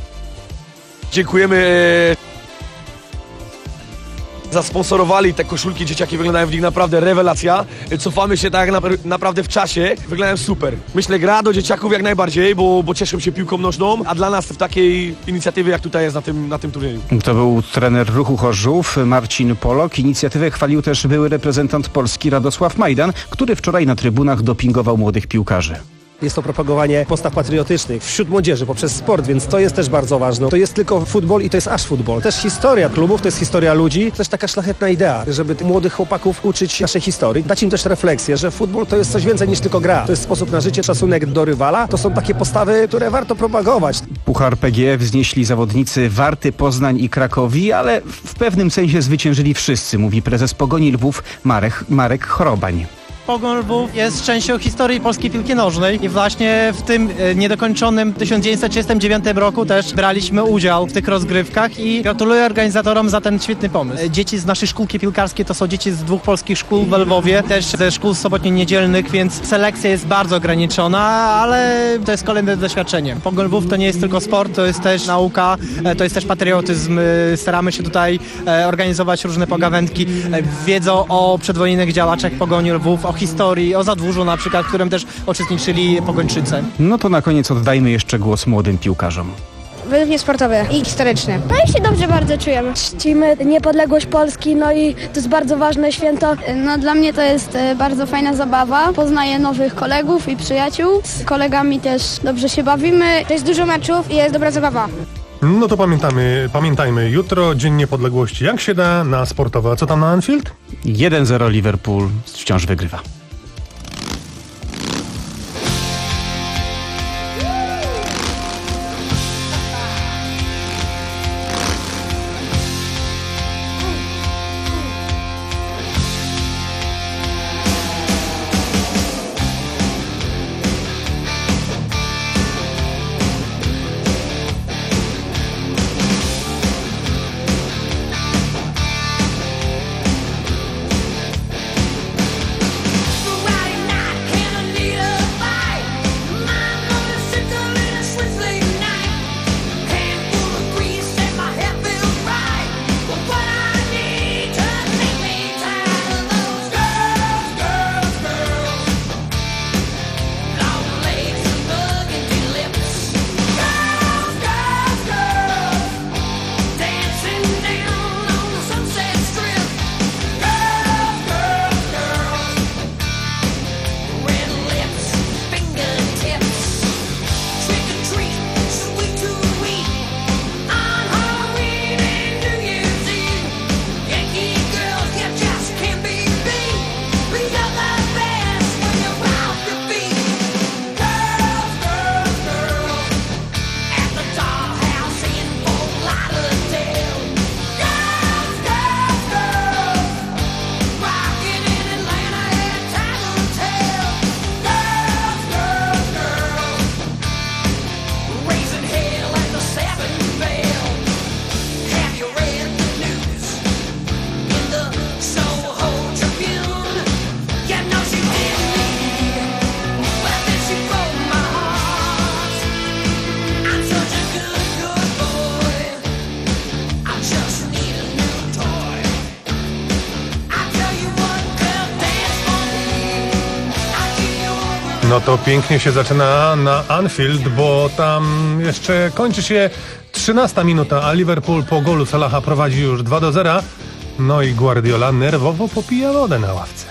dziękujemy. Zasponsorowali te koszulki, dzieciaki wyglądają w nich naprawdę rewelacja. Cofamy się tak na, naprawdę w czasie, wyglądają super. Myślę, gra do dzieciaków jak najbardziej, bo, bo cieszą się piłką nożną, a dla nas w takiej inicjatywie jak tutaj jest na tym, na tym turnieju. To był trener Ruchu Chorzów, Marcin Polok. Inicjatywę chwalił też były reprezentant Polski Radosław Majdan, który wczoraj na trybunach dopingował młodych piłkarzy. Jest to propagowanie postaw patriotycznych wśród młodzieży poprzez sport, więc to jest też bardzo ważne. To jest tylko futbol i to jest aż futbol. Też historia klubów, to jest historia ludzi, to jest taka szlachetna idea, żeby tych młodych chłopaków uczyć naszej historii, dać im też refleksję, że futbol to jest coś więcej niż tylko gra. To jest sposób na życie, szacunek do rywala. To są takie postawy, które warto propagować. Puchar P G E wznieśli zawodnicy Warty, Poznań i Krakowi, ale w pewnym sensie zwyciężyli wszyscy, mówi prezes Pogoni Lwów Marek, Marek Chorobań. Pogoń Lwów jest częścią historii polskiej piłki nożnej i właśnie w tym niedokończonym tysiąc dziewięćset trzydziestym dziewiątym roku też braliśmy udział w tych rozgrywkach i gratuluję organizatorom za ten świetny pomysł. Dzieci z naszej szkółki piłkarskiej to są dzieci z dwóch polskich szkół w Lwowie, też ze szkół sobotnio-niedzielnych, więc selekcja jest bardzo ograniczona, ale to jest kolejne doświadczenie. Pogoń Lwów to nie jest tylko sport, to jest też nauka, to jest też patriotyzm. Staramy się tutaj organizować różne pogawędki, wiedzą o przedwojennych działaczach Pogoni Lwów, o historii, o Zadwórzu na przykład, w którym też uczestniczyli Pogończycy. No to na koniec oddajmy jeszcze głos młodym piłkarzom. Według mnie sportowe i historyczne. No i się dobrze bardzo czujemy. Czcimy niepodległość Polski, no i to jest bardzo ważne święto. No dla mnie to jest bardzo fajna zabawa. Poznaję nowych kolegów i przyjaciół. Z kolegami też dobrze się bawimy. To jest dużo meczów i jest dobra zabawa. No to pamiętamy, pamiętajmy, jutro Dzień Niepodległości. Jak się da na sportowe? A co tam na Anfield? jeden zero Liverpool wciąż wygrywa. No to pięknie się zaczyna na Anfield, bo tam jeszcze kończy się trzynasta minuta, a Liverpool po golu Salaha prowadzi już dwa do zera. No i Guardiola nerwowo popija wodę na ławce.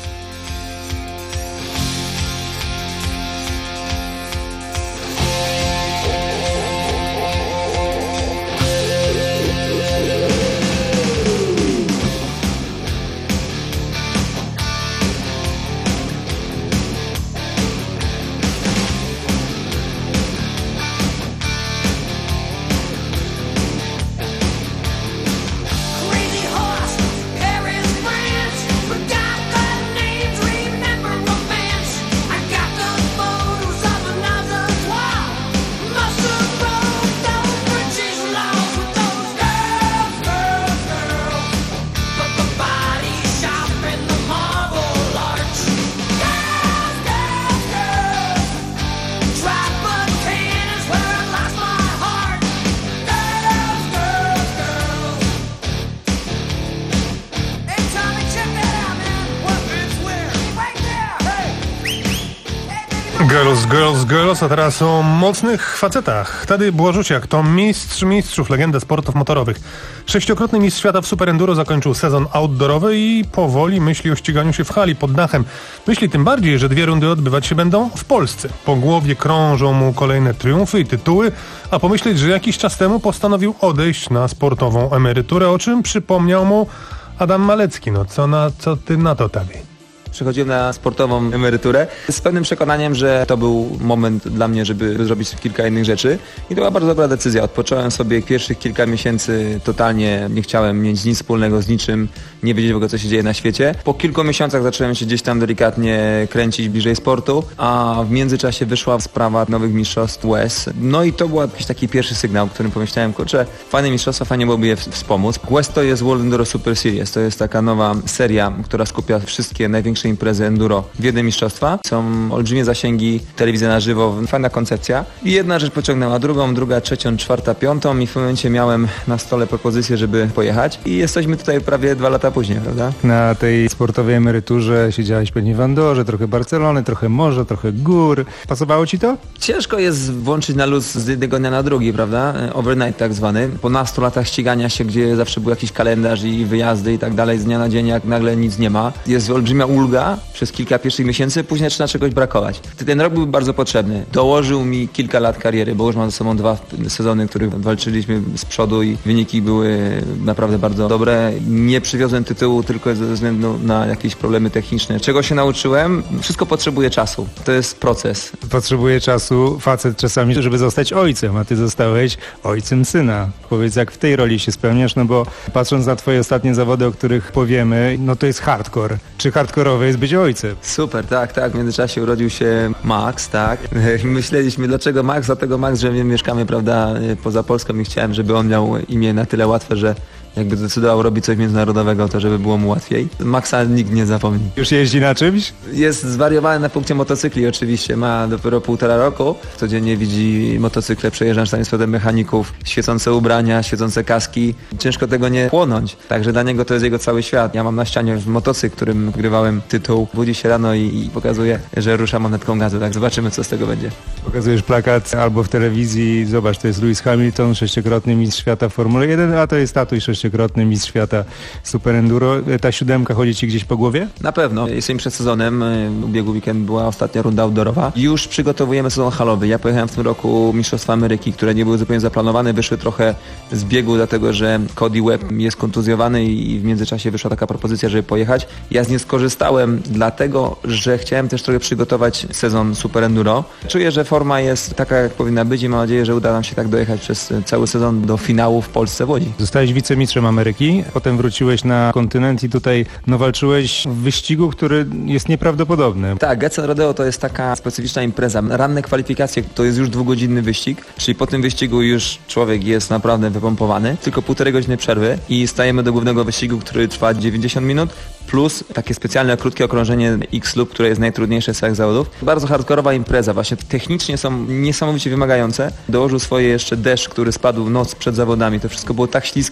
Girls, girls, girls, a teraz o mocnych facetach. Tadej Błażusiak to mistrz mistrzów, legenda sportów motorowych. Sześciokrotny mistrz świata w superenduro zakończył sezon outdoorowy i powoli myśli o ściganiu się w hali pod dachem. Myśli tym bardziej, że dwie rundy odbywać się będą w Polsce. Po głowie krążą mu kolejne triumfy i tytuły, a pomyśleć, że jakiś czas temu postanowił odejść na sportową emeryturę, o czym przypomniał mu Adam Malecki. No co, na, co ty na to, Tadej? Przechodziłem na sportową emeryturę z pewnym przekonaniem, że to był moment dla mnie, żeby zrobić kilka innych rzeczy i to była bardzo dobra decyzja. Odpocząłem sobie pierwszych kilka miesięcy totalnie, nie chciałem mieć nic wspólnego z niczym, nie wiedzieć w ogóle co się dzieje na świecie. Po kilku miesiącach zacząłem się gdzieś tam delikatnie kręcić bliżej sportu, a w międzyczasie wyszła sprawa nowych mistrzostw U S. No i to był jakiś taki pierwszy sygnał, w którym pomyślałem, kurczę, fajne mistrzostwa, fajnie byłoby je wspomóc. U S to jest World Enduro Super Series, to jest taka nowa seria, która skupia wszystkie największe imprezy enduro w jedne mistrzostwa. Są olbrzymie zasięgi, telewizja na żywo, fajna koncepcja. I jedna rzecz pociągnęła drugą, druga, trzecią, czwarta, piątą i w pewnym momencie miałem na stole propozycję, żeby pojechać. I jesteśmy tutaj prawie dwa lata później, prawda? Na tej sportowej emeryturze siedziałeś pewnie w Andorze, trochę Barcelony, trochę morza, trochę gór. Pasowało ci to? Ciężko jest włączyć na luz z jednego dnia na drugi, prawda? Overnight tak zwany. Po nastu latach ścigania się, gdzie zawsze był jakiś kalendarz i wyjazdy i tak dalej, z dnia na dzień, jak nagle nic nie ma. Jest olbrzymia ulga przez kilka pierwszych miesięcy, później zaczyna czegoś brakować. Ten rok był bardzo potrzebny. Dołożył mi kilka lat kariery, bo już mam ze sobą dwa sezony, w których walczyliśmy z przodu i wyniki były naprawdę bardzo dobre. Nie przywiozłem tytułu tylko ze względu na jakieś problemy techniczne. Czego się nauczyłem? Wszystko potrzebuje czasu. To jest proces. Potrzebuje czasu facet czasami, żeby zostać ojcem, a ty zostałeś ojcem syna. Powiedz, jak w tej roli się spełniasz, no bo patrząc na twoje ostatnie zawody, o których powiemy, no to jest hardcore. Czy hardkorowe jest być ojcem? Super, tak, tak. W międzyczasie urodził się Max, tak. Myśleliśmy, dlaczego Max? Dlatego Max, że my mieszkamy, prawda, poza Polską i chciałem, żeby on miał imię na tyle łatwe, że jakby zdecydował robić coś międzynarodowego, to żeby było mu łatwiej. Maxa nikt nie zapomni. Już jeździ na czymś? Jest zwariowany na punkcie motocykli oczywiście. Ma dopiero półtora roku. Codziennie widzi motocykle, przejeżdżam czasami z potem mechaników, świecące ubrania, świecące kaski. Ciężko tego nie płonąć. Także dla niego to jest jego cały świat. Ja mam na ścianie motocykl, którym grywałem tytuł. Budzi się rano i, i pokazuje, że rusza monetką gazu. Tak, zobaczymy, co z tego będzie. Pokazujesz plakat albo w telewizji. Zobacz, to jest Lewis Hamilton, sześciokrotny mistrz świata w Formule jeden, a to jest tatuś sześciokrotny mistrz świata Super Enduro. Ta siódemka chodzi ci gdzieś po głowie? Na pewno. Jesteśmy przed sezonem. Ubiegły weekend była ostatnia runda outdoorowa. Już przygotowujemy sezon halowy. Ja pojechałem w tym roku Mistrzostwa Ameryki, które nie były zupełnie zaplanowane. Wyszły trochę z biegu, dlatego że Cody Webb jest kontuzjowany i w międzyczasie wyszła taka propozycja, żeby pojechać. Ja z niej skorzystałem, dlatego że chciałem też trochę przygotować sezon Super Enduro. Czuję, że forma jest taka, jak powinna być i mam nadzieję, że uda nam się tak dojechać przez cały sezon do finału w Polsce w Łodzi. Zostałeś wicemistrzem Ameryki, potem wróciłeś na kontynent i tutaj no, walczyłeś w wyścigu, który jest nieprawdopodobny. Tak, Getsen Rodeo to jest taka specyficzna impreza. Ranne kwalifikacje to jest już dwugodzinny wyścig, czyli po tym wyścigu już człowiek jest naprawdę wypompowany. Tylko półtorej godziny przerwy i stajemy do głównego wyścigu, który trwa dziewięćdziesiąt minut, plus takie specjalne krótkie okrążenie X-Loop, które jest najtrudniejsze z całych zawodów. Bardzo hardkorowa impreza, właśnie technicznie są niesamowicie wymagające. Dołożył swoje jeszcze deszcz, który spadł w noc przed zawodami. To wszystko było tak śliskie, że faktycznie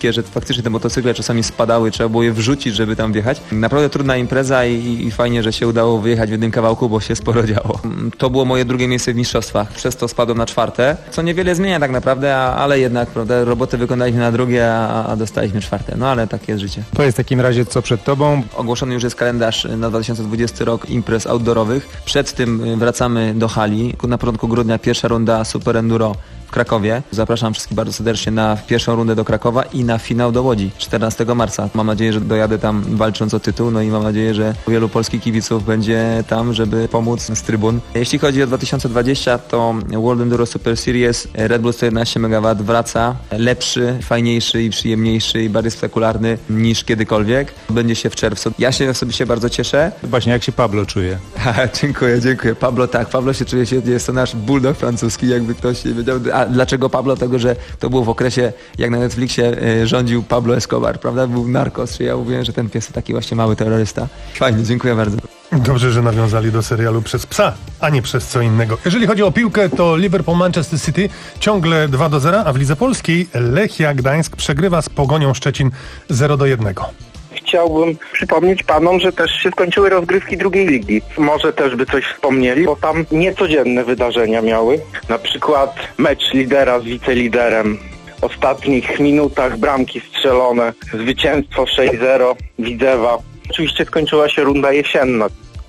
faktycznie te motocykle czasami spadały, trzeba było je wrzucić, żeby tam wjechać. Naprawdę trudna impreza i, i fajnie, że się udało wyjechać w jednym kawałku, bo się sporo działo. To było moje drugie miejsce w mistrzostwach, przez to spadłem na czwarte, co niewiele zmienia tak naprawdę, a, ale jednak, prawda, roboty wykonaliśmy na drugie, a, a dostaliśmy czwarte. No ale takie jest życie. To jest w takim razie co przed tobą? Ogłoszony już jest kalendarz na dwa tysiące dwudziesty rok imprez outdoorowych. Przed tym wracamy do hali. Na początku grudnia pierwsza runda Super Enduro w Krakowie. Zapraszam wszystkich bardzo serdecznie na pierwszą rundę do Krakowa i na finał do Łodzi czternastego marca. Mam nadzieję, że dojadę tam walcząc o tytuł, no i mam nadzieję, że wielu polskich kibiców będzie tam, żeby pomóc z trybun. Jeśli chodzi o dwa tysiące dwudziesty, to World Enduro Super Series Red Bull sto jedenaście megawatów wraca. Lepszy, fajniejszy i przyjemniejszy i bardziej spektakularny niż kiedykolwiek. Będzie się w czerwcu. Ja się osobiście bardzo cieszę. Właśnie, jak się Pablo czuje? Dziękuję, dziękuję. Pablo tak, Pablo się czuje świetnie, jest to nasz bulldog francuski, jakby ktoś nie wiedział. A dlaczego Pablo? Tego, że to było w okresie, jak na Netflixie y, rządził Pablo Escobar, prawda? Był narkos, ja mówiłem, że ten pies to taki właśnie mały terrorysta. Fajnie, dziękuję bardzo. Dobrze, że nawiązali do serialu przez psa, a nie przez co innego. Jeżeli chodzi o piłkę, to Liverpool-Manchester City ciągle dwa do zera, a w Lidze Polskiej Lechia Gdańsk przegrywa z Pogonią Szczecin zero do jednego. Chciałbym przypomnieć panom, że też się skończyły rozgrywki drugiej ligi. Może też by coś wspomnieli, bo tam niecodzienne wydarzenia miały. Na przykład mecz lidera z wiceliderem. W ostatnich minutach bramki strzelone. Zwycięstwo sześć zero Widzewa. Oczywiście skończyła się runda jesienna.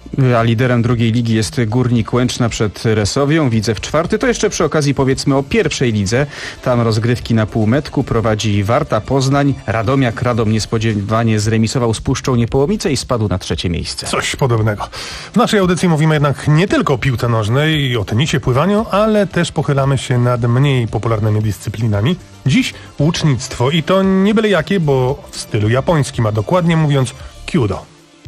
A liderem drugiej ligi jest Górnik Łęczna przed Resowią, Widzew czwarty. To jeszcze przy okazji powiedzmy o pierwszej lidze. Tam rozgrywki na półmetku prowadzi Warta Poznań. Radomiak Radom niespodziewanie zremisował z Puszczą Niepołomice i spadł na trzecie miejsce. Coś podobnego. W naszej audycji mówimy jednak nie tylko o piłce nożnej i o tenisie, pływaniu, ale też pochylamy się nad mniej popularnymi dyscyplinami. Dziś łucznictwo i to nie byle jakie, bo w stylu japońskim, a dokładnie mówiąc Kyudo.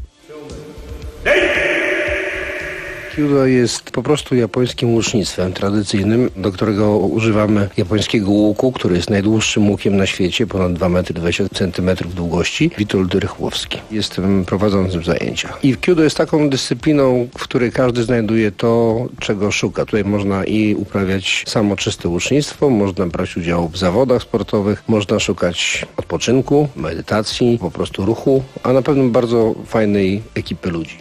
Kyudo jest po prostu japońskim łucznictwem tradycyjnym, do którego używamy japońskiego łuku, który jest najdłuższym łukiem na świecie, ponad dwa metry dwadzieścia centymetrów długości. Witold Rychłowski. Jestem prowadzącym zajęcia. I Kyudo jest taką dyscypliną, w której każdy znajduje to, czego szuka. Tutaj można i uprawiać samo czyste łucznictwo, można brać udział w zawodach sportowych, można szukać odpoczynku, medytacji, po prostu ruchu, a na pewno bardzo fajnej ekipy ludzi.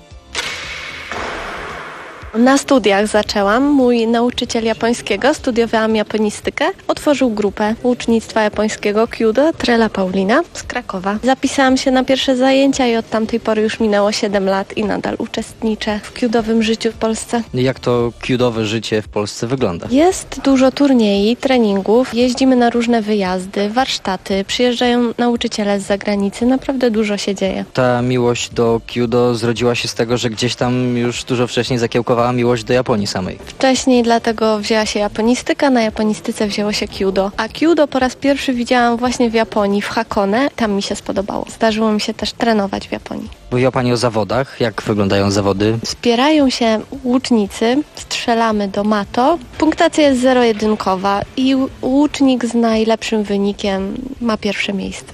Na studiach zaczęłam. Mój nauczyciel japońskiego, studiowałam japonistykę, otworzył grupę łucznictwa japońskiego Kyudo Trela Paulina z Krakowa. Zapisałam się na pierwsze zajęcia i od tamtej pory już minęło siedem lat i nadal uczestniczę w kyudowym życiu w Polsce. Jak to kyudowe życie w Polsce wygląda? Jest dużo turniejów, treningów, jeździmy na różne wyjazdy, warsztaty, przyjeżdżają nauczyciele z zagranicy, naprawdę dużo się dzieje. Ta miłość do kyudo zrodziła się z tego, że gdzieś tam już dużo wcześniej zakiełkowała miłość do Japonii samej. Wcześniej dlatego wzięła się japonistyka, na japonistyce wzięło się kyudo. A kyudo po raz pierwszy widziałam właśnie w Japonii, w Hakone. Tam mi się spodobało. Zdarzyło mi się też trenować w Japonii. Mówiła Pani o zawodach. Jak wyglądają zawody? Wspierają się łucznicy, strzelamy do mato. Punktacja jest zero-jedynkowa i łucznik z najlepszym wynikiem ma pierwsze miejsce.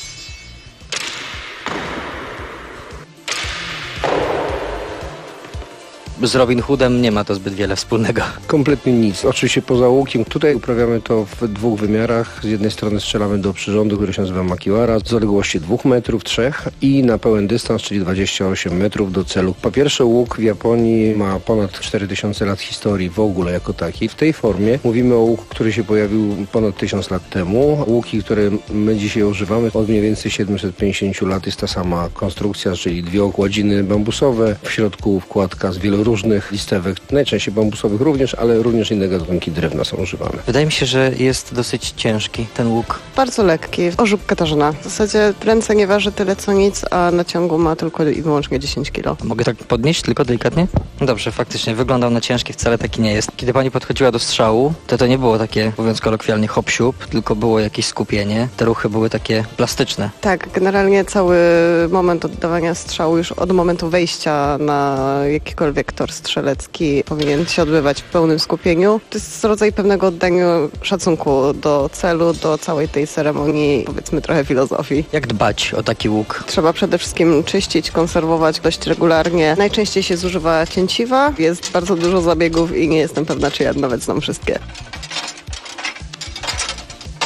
Z Robin Hoodem nie ma to zbyt wiele wspólnego. Kompletnie nic. Oczywiście poza łukiem. Tutaj uprawiamy to w dwóch wymiarach. Z jednej strony strzelamy do przyrządu, który się nazywa makiwara, z odległości dwóch metrów, trzech i na pełen dystans, czyli dwadzieścia osiem metrów do celu. Po pierwsze, łuk w Japonii ma ponad cztery tysiące lat historii w ogóle jako taki. W tej formie mówimy o łuku, który się pojawił ponad tysiąc lat temu. Łuki, które my dzisiaj używamy, od mniej więcej siedemset pięćdziesiąt lat jest ta sama konstrukcja, czyli dwie okładziny bambusowe, w środku wkładka z wielu różnych listewek, najczęściej bambusowych również, ale również inne gatunki drewna są używane. Wydaje mi się, że jest dosyć ciężki ten łuk. Bardzo lekki. Orzuk Katarzyna. W zasadzie ręce nie waży tyle co nic, a na ciągu ma tylko i wyłącznie dziesięć kilo. Mogę tak podnieść tylko delikatnie? Dobrze, faktycznie wyglądał na ciężki, wcale taki nie jest. Kiedy Pani podchodziła do strzału, to to nie było takie, mówiąc kolokwialnie, hop-siup, tylko było jakieś skupienie. Te ruchy były takie plastyczne. Tak, generalnie cały moment oddawania strzału już od momentu wejścia na jakikolwiek tor strzelecki powinien się odbywać w pełnym skupieniu. To jest rodzaj pewnego oddania szacunku do celu, do całej tej ceremonii, powiedzmy trochę filozofii. Jak dbać o taki łuk? Trzeba przede wszystkim czyścić, konserwować dość regularnie. Najczęściej się zużywa cięciwa. Jest bardzo dużo zabiegów i nie jestem pewna, czy ja nawet znam wszystkie.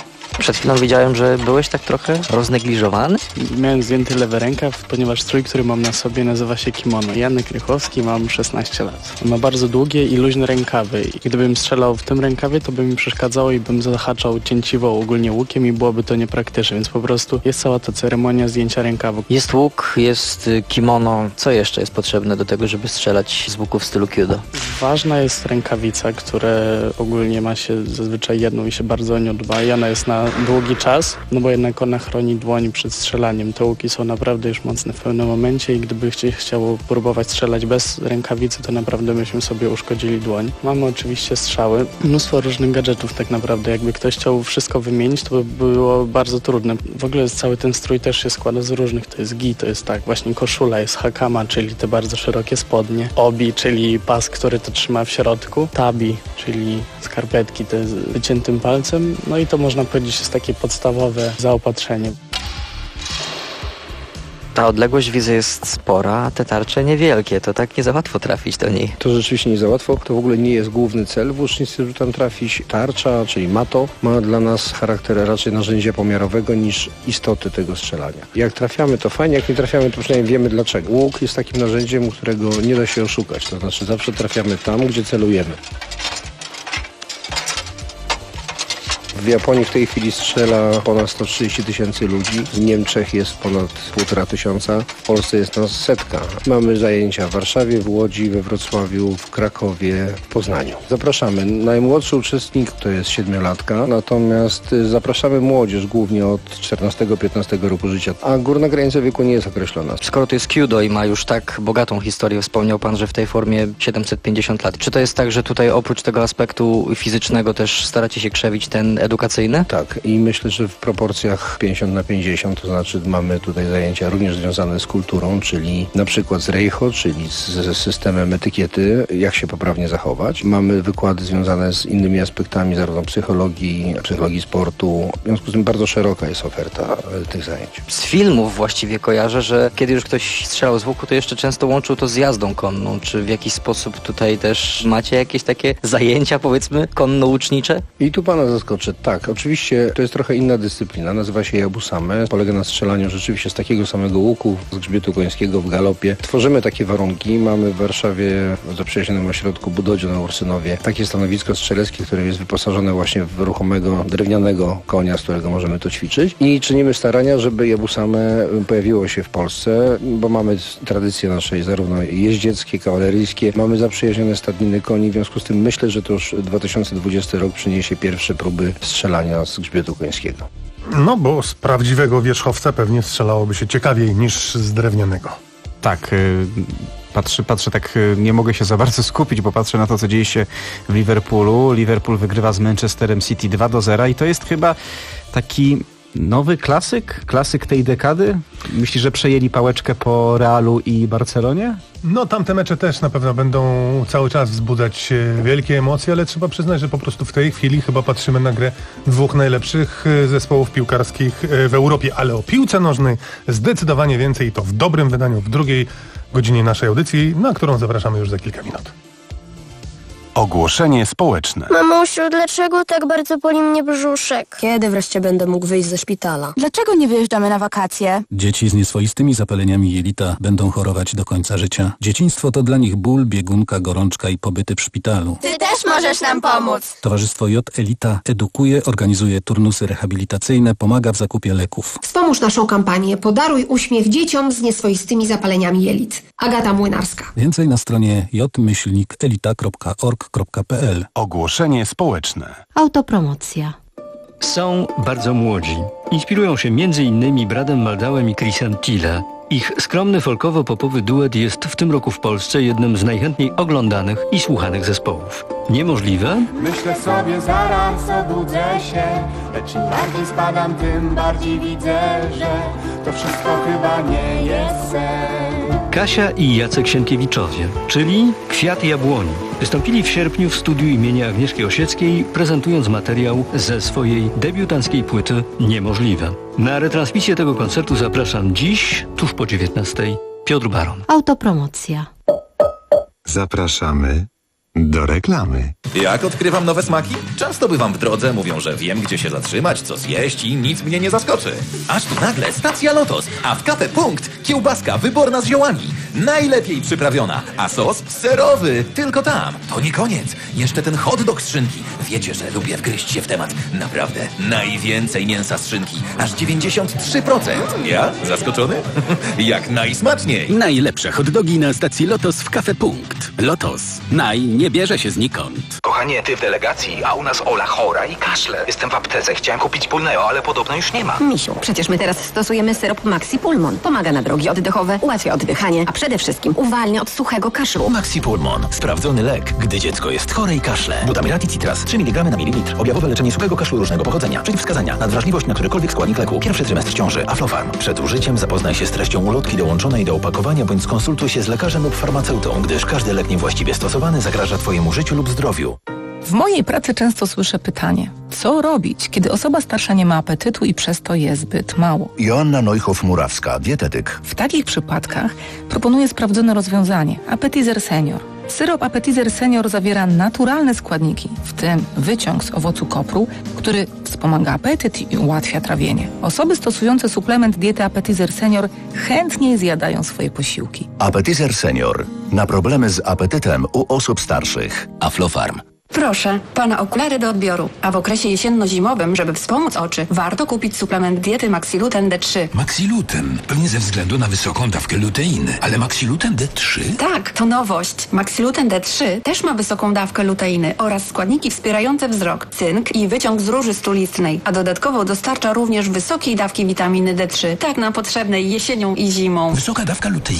Przed chwilą widziałem, że byłeś tak trochę roznegliżowany. Miałem zdjęty lewy rękaw, ponieważ strój, który mam na sobie, nazywa się kimono. Janek Rychowski, mam szesnaście lat. Ma bardzo długie i luźne rękawy. I gdybym strzelał w tym rękawie, to by mi przeszkadzało i bym zahaczał cięciwo ogólnie łukiem i byłoby to niepraktyczne, więc po prostu jest cała ta ceremonia zdjęcia rękawu. Jest łuk, jest kimono. Co jeszcze jest potrzebne do tego, żeby strzelać z łuku w stylu Kyudo? Ważna jest rękawica, które ogólnie ma się zazwyczaj jedną i się bardzo o nią dba i ona jest na długi czas, no bo jednak ona chroni dłoń przed strzelaniem. Te łuki są naprawdę już mocne w pewnym momencie i gdyby się chciało próbować strzelać bez rękawicy, to naprawdę byśmy sobie uszkodzili dłoń. Mamy oczywiście strzały, mnóstwo różnych gadżetów tak naprawdę. Jakby ktoś chciał wszystko wymienić, to by było bardzo trudne. W ogóle cały ten strój też się składa z różnych. To jest gi, to jest tak, właśnie koszula, jest hakama, czyli te bardzo szerokie spodnie, obi, czyli pas, który to trzyma w środku, tabi, czyli skarpetki te z wyciętym palcem, no i to można powiedzieć jest takie podstawowe zaopatrzenie. Ta odległość, widzę, jest spora, a te tarcze niewielkie, to tak nie za łatwo trafić do niej. To rzeczywiście nie za łatwo, to w ogóle nie jest główny cel w łucznictwie, żeby tam trafić. Tarcza, czyli mato, ma dla nas charakter raczej narzędzia pomiarowego niż istoty tego strzelania. Jak trafiamy, to fajnie, jak nie trafiamy, to przynajmniej wiemy dlaczego. Łuk jest takim narzędziem, którego nie da się oszukać, to znaczy zawsze trafiamy tam, gdzie celujemy. W Japonii w tej chwili strzela ponad sto trzydzieści tysięcy ludzi, w Niemczech jest ponad półtora tysiąca, w Polsce jest nas setka. Mamy zajęcia w Warszawie, w Łodzi, we Wrocławiu, w Krakowie, w Poznaniu. Zapraszamy. Najmłodszy uczestnik to jest siedmiolatka, natomiast zapraszamy młodzież głównie od czternastego piętnastego roku życia, a górna granica wieku nie jest określona. Skoro to jest Kyudo i ma już tak bogatą historię, wspomniał pan, że w tej formie siedemset pięćdziesiąt lat. Czy to jest tak, że tutaj oprócz tego aspektu fizycznego też staracie się krzewić ten edukacyjny? Tak, i myślę, że w proporcjach pięćdziesiąt na pięćdziesiąt, to znaczy mamy tutaj zajęcia również związane z kulturą, czyli na przykład z Reicho, czyli z systemem etykiety, jak się poprawnie zachować. Mamy wykłady związane z innymi aspektami zarówno psychologii, psychologii sportu. W związku z tym bardzo szeroka jest oferta tych zajęć. Z filmów właściwie kojarzę, że kiedy już ktoś strzelał z łuku, to jeszcze często łączył to z jazdą konną. Czy w jakiś sposób tutaj też macie jakieś takie zajęcia, powiedzmy, konno-łucznicze? I tu pana zaskoczę. Tak, oczywiście to jest trochę inna dyscyplina. Nazywa się Yabusame. Polega na strzelaniu rzeczywiście z takiego samego łuku, z grzbietu końskiego w galopie. Tworzymy takie warunki. Mamy w Warszawie w zaprzyjaźnionym ośrodku Budodzio na Ursynowie takie stanowisko strzeleckie, które jest wyposażone właśnie w ruchomego, drewnianego konia, z którego możemy to ćwiczyć. I czynimy starania, żeby Yabusame pojawiło się w Polsce, bo mamy tradycje naszej zarówno jeździeckie, kawaleryjskie. Mamy zaprzyjaźnione stadniny koni. W związku z tym myślę, że to już dwa tysiące dwudziesty rok przyniesie pierwsze próby strzelania z grzbietu końskiego. No bo z prawdziwego wierzchowca pewnie strzelałoby się ciekawiej niż z drewnianego. Tak, y- Patrzę, patrzę tak, nie mogę się za bardzo skupić, bo patrzę na to, co dzieje się w Liverpoolu. Liverpool wygrywa z Manchesterem City dwa do zera i to jest chyba taki nowy klasyk, klasyk tej dekady. Myślisz, że przejęli pałeczkę po Realu i Barcelonie? No tamte mecze też na pewno będą cały czas wzbudzać wielkie emocje, ale trzeba przyznać, że po prostu w tej chwili chyba patrzymy na grę dwóch najlepszych zespołów piłkarskich w Europie, ale o piłce nożnej zdecydowanie więcej i to w dobrym wydaniu w drugiej godzinie naszej audycji, na którą zapraszamy już za kilka minut. Ogłoszenie społeczne. Mamusiu, dlaczego tak bardzo boli mnie brzuszek? Kiedy wreszcie będę mógł wyjść ze szpitala? Dlaczego nie wyjeżdżamy na wakacje? Dzieci z nieswoistymi zapaleniami jelita będą chorować do końca życia. Dzieciństwo to dla nich ból, biegunka, gorączka i pobyty w szpitalu. Ty też możesz nam pomóc. Towarzystwo J Elita edukuje, organizuje turnusy rehabilitacyjne, pomaga w zakupie leków. Wspomóż naszą kampanię Podaruj uśmiech dzieciom z nieswoistymi zapaleniami jelit. Agata Młynarska. Więcej na stronie j myślnik elita kropka org kropka p l. Ogłoszenie społeczne. Autopromocja. Są bardzo młodzi. Inspirują się między innymi Bradem Maldałem i Chrisem Tille. Ich skromny folkowo-popowy duet jest w tym roku w Polsce jednym z najchętniej oglądanych i słuchanych zespołów. Niemożliwe? Myślę sobie, zaraz obudzę się, lecz im bardziej spadam, tym bardziej widzę, że to wszystko chyba nie jest sen. Kasia i Jacek Sienkiewiczowie, czyli Kwiat Jabłoni, wystąpili w sierpniu w studiu imienia Agnieszki Osieckiej, prezentując materiał ze swojej debiutanckiej płyty Niemożliwe. Na retransmisję tego koncertu zapraszam dziś, tuż po dziewiętnastej. Piotr Baron. Autopromocja. Zapraszamy Do reklamy. Jak odkrywam nowe smaki? Często bywam w drodze, mówią, że wiem, gdzie się zatrzymać, co zjeść i nic mnie nie zaskoczy. Aż tu nagle stacja Lotos, a w Cafe Punkt kiełbaska wyborna z ziołami. Najlepiej przyprawiona, a sos serowy. Tylko tam. To nie koniec. Jeszcze ten hot dog z szynki. Wiecie, że lubię wgryźć się w temat. Naprawdę. Najwięcej mięsa z szynki. Aż dziewięćdziesiąt trzy procent. Ja? Zaskoczony? Jak najsmaczniej. Najlepsze hot dogi na stacji Lotos w Cafe Punkt. Lotos. Naj nie bierze się znikąd. Kochanie, ty w delegacji, a u nas Ola chora i kaszle. Jestem w aptece, chciałem kupić Pulneo, ale podobno już nie ma. Misiu, przecież my teraz stosujemy syrop Maxi Pulmon. Pomaga na drogi oddechowe, ułatwia oddychanie, a przede wszystkim uwalnia od suchego kaszlu. Maxi Pulmon. Sprawdzony lek, gdy dziecko jest chore i kaszle. Butamirati Citras, trzy miligramy na mililitr. Objawowe leczenie suchego kaszlu różnego pochodzenia. Przeciwwskazania, nadwrażliwość na którykolwiek składnik leku. Pierwszy trymestr ciąży. Aflofarm. Przed użyciem zapoznaj się z treścią ulotki dołączonej do opakowania, bądź skonsultuj się z lekarzem lub farmaceutą, gdyż każdy lek niewłaściwie stosowany zagraża twojemu życiu lub zdrowiu. W mojej pracy często słyszę pytanie, co robić, kiedy osoba starsza nie ma apetytu i przez to je zbyt mało? Joanna Neuchow-Murawska, dietetyk. W takich przypadkach proponuję sprawdzone rozwiązanie – Appetizer Senior. Syrop Appetizer Senior zawiera naturalne składniki, w tym wyciąg z owocu kopru, który wspomaga apetyt i ułatwia trawienie. Osoby stosujące suplement diety Appetizer Senior chętniej zjadają swoje posiłki. Appetizer Senior. Na problemy z apetytem u osób starszych. Aflofarm. Proszę, pana okulary do odbioru. A w okresie jesienno-zimowym, żeby wspomóc oczy, warto kupić suplement diety Maxiluten D trzy. Maxiluten? Pewnie ze względu na wysoką dawkę luteiny. Ale Maxiluten D trzy? Tak, to nowość. Maxiluten D trzy też ma wysoką dawkę luteiny oraz składniki wspierające wzrok, cynk i wyciąg z róży stulistnej, a dodatkowo dostarcza również wysokiej dawki witaminy D trzy, tak nam potrzebnej jesienią i zimą. Wysoka dawka luteiny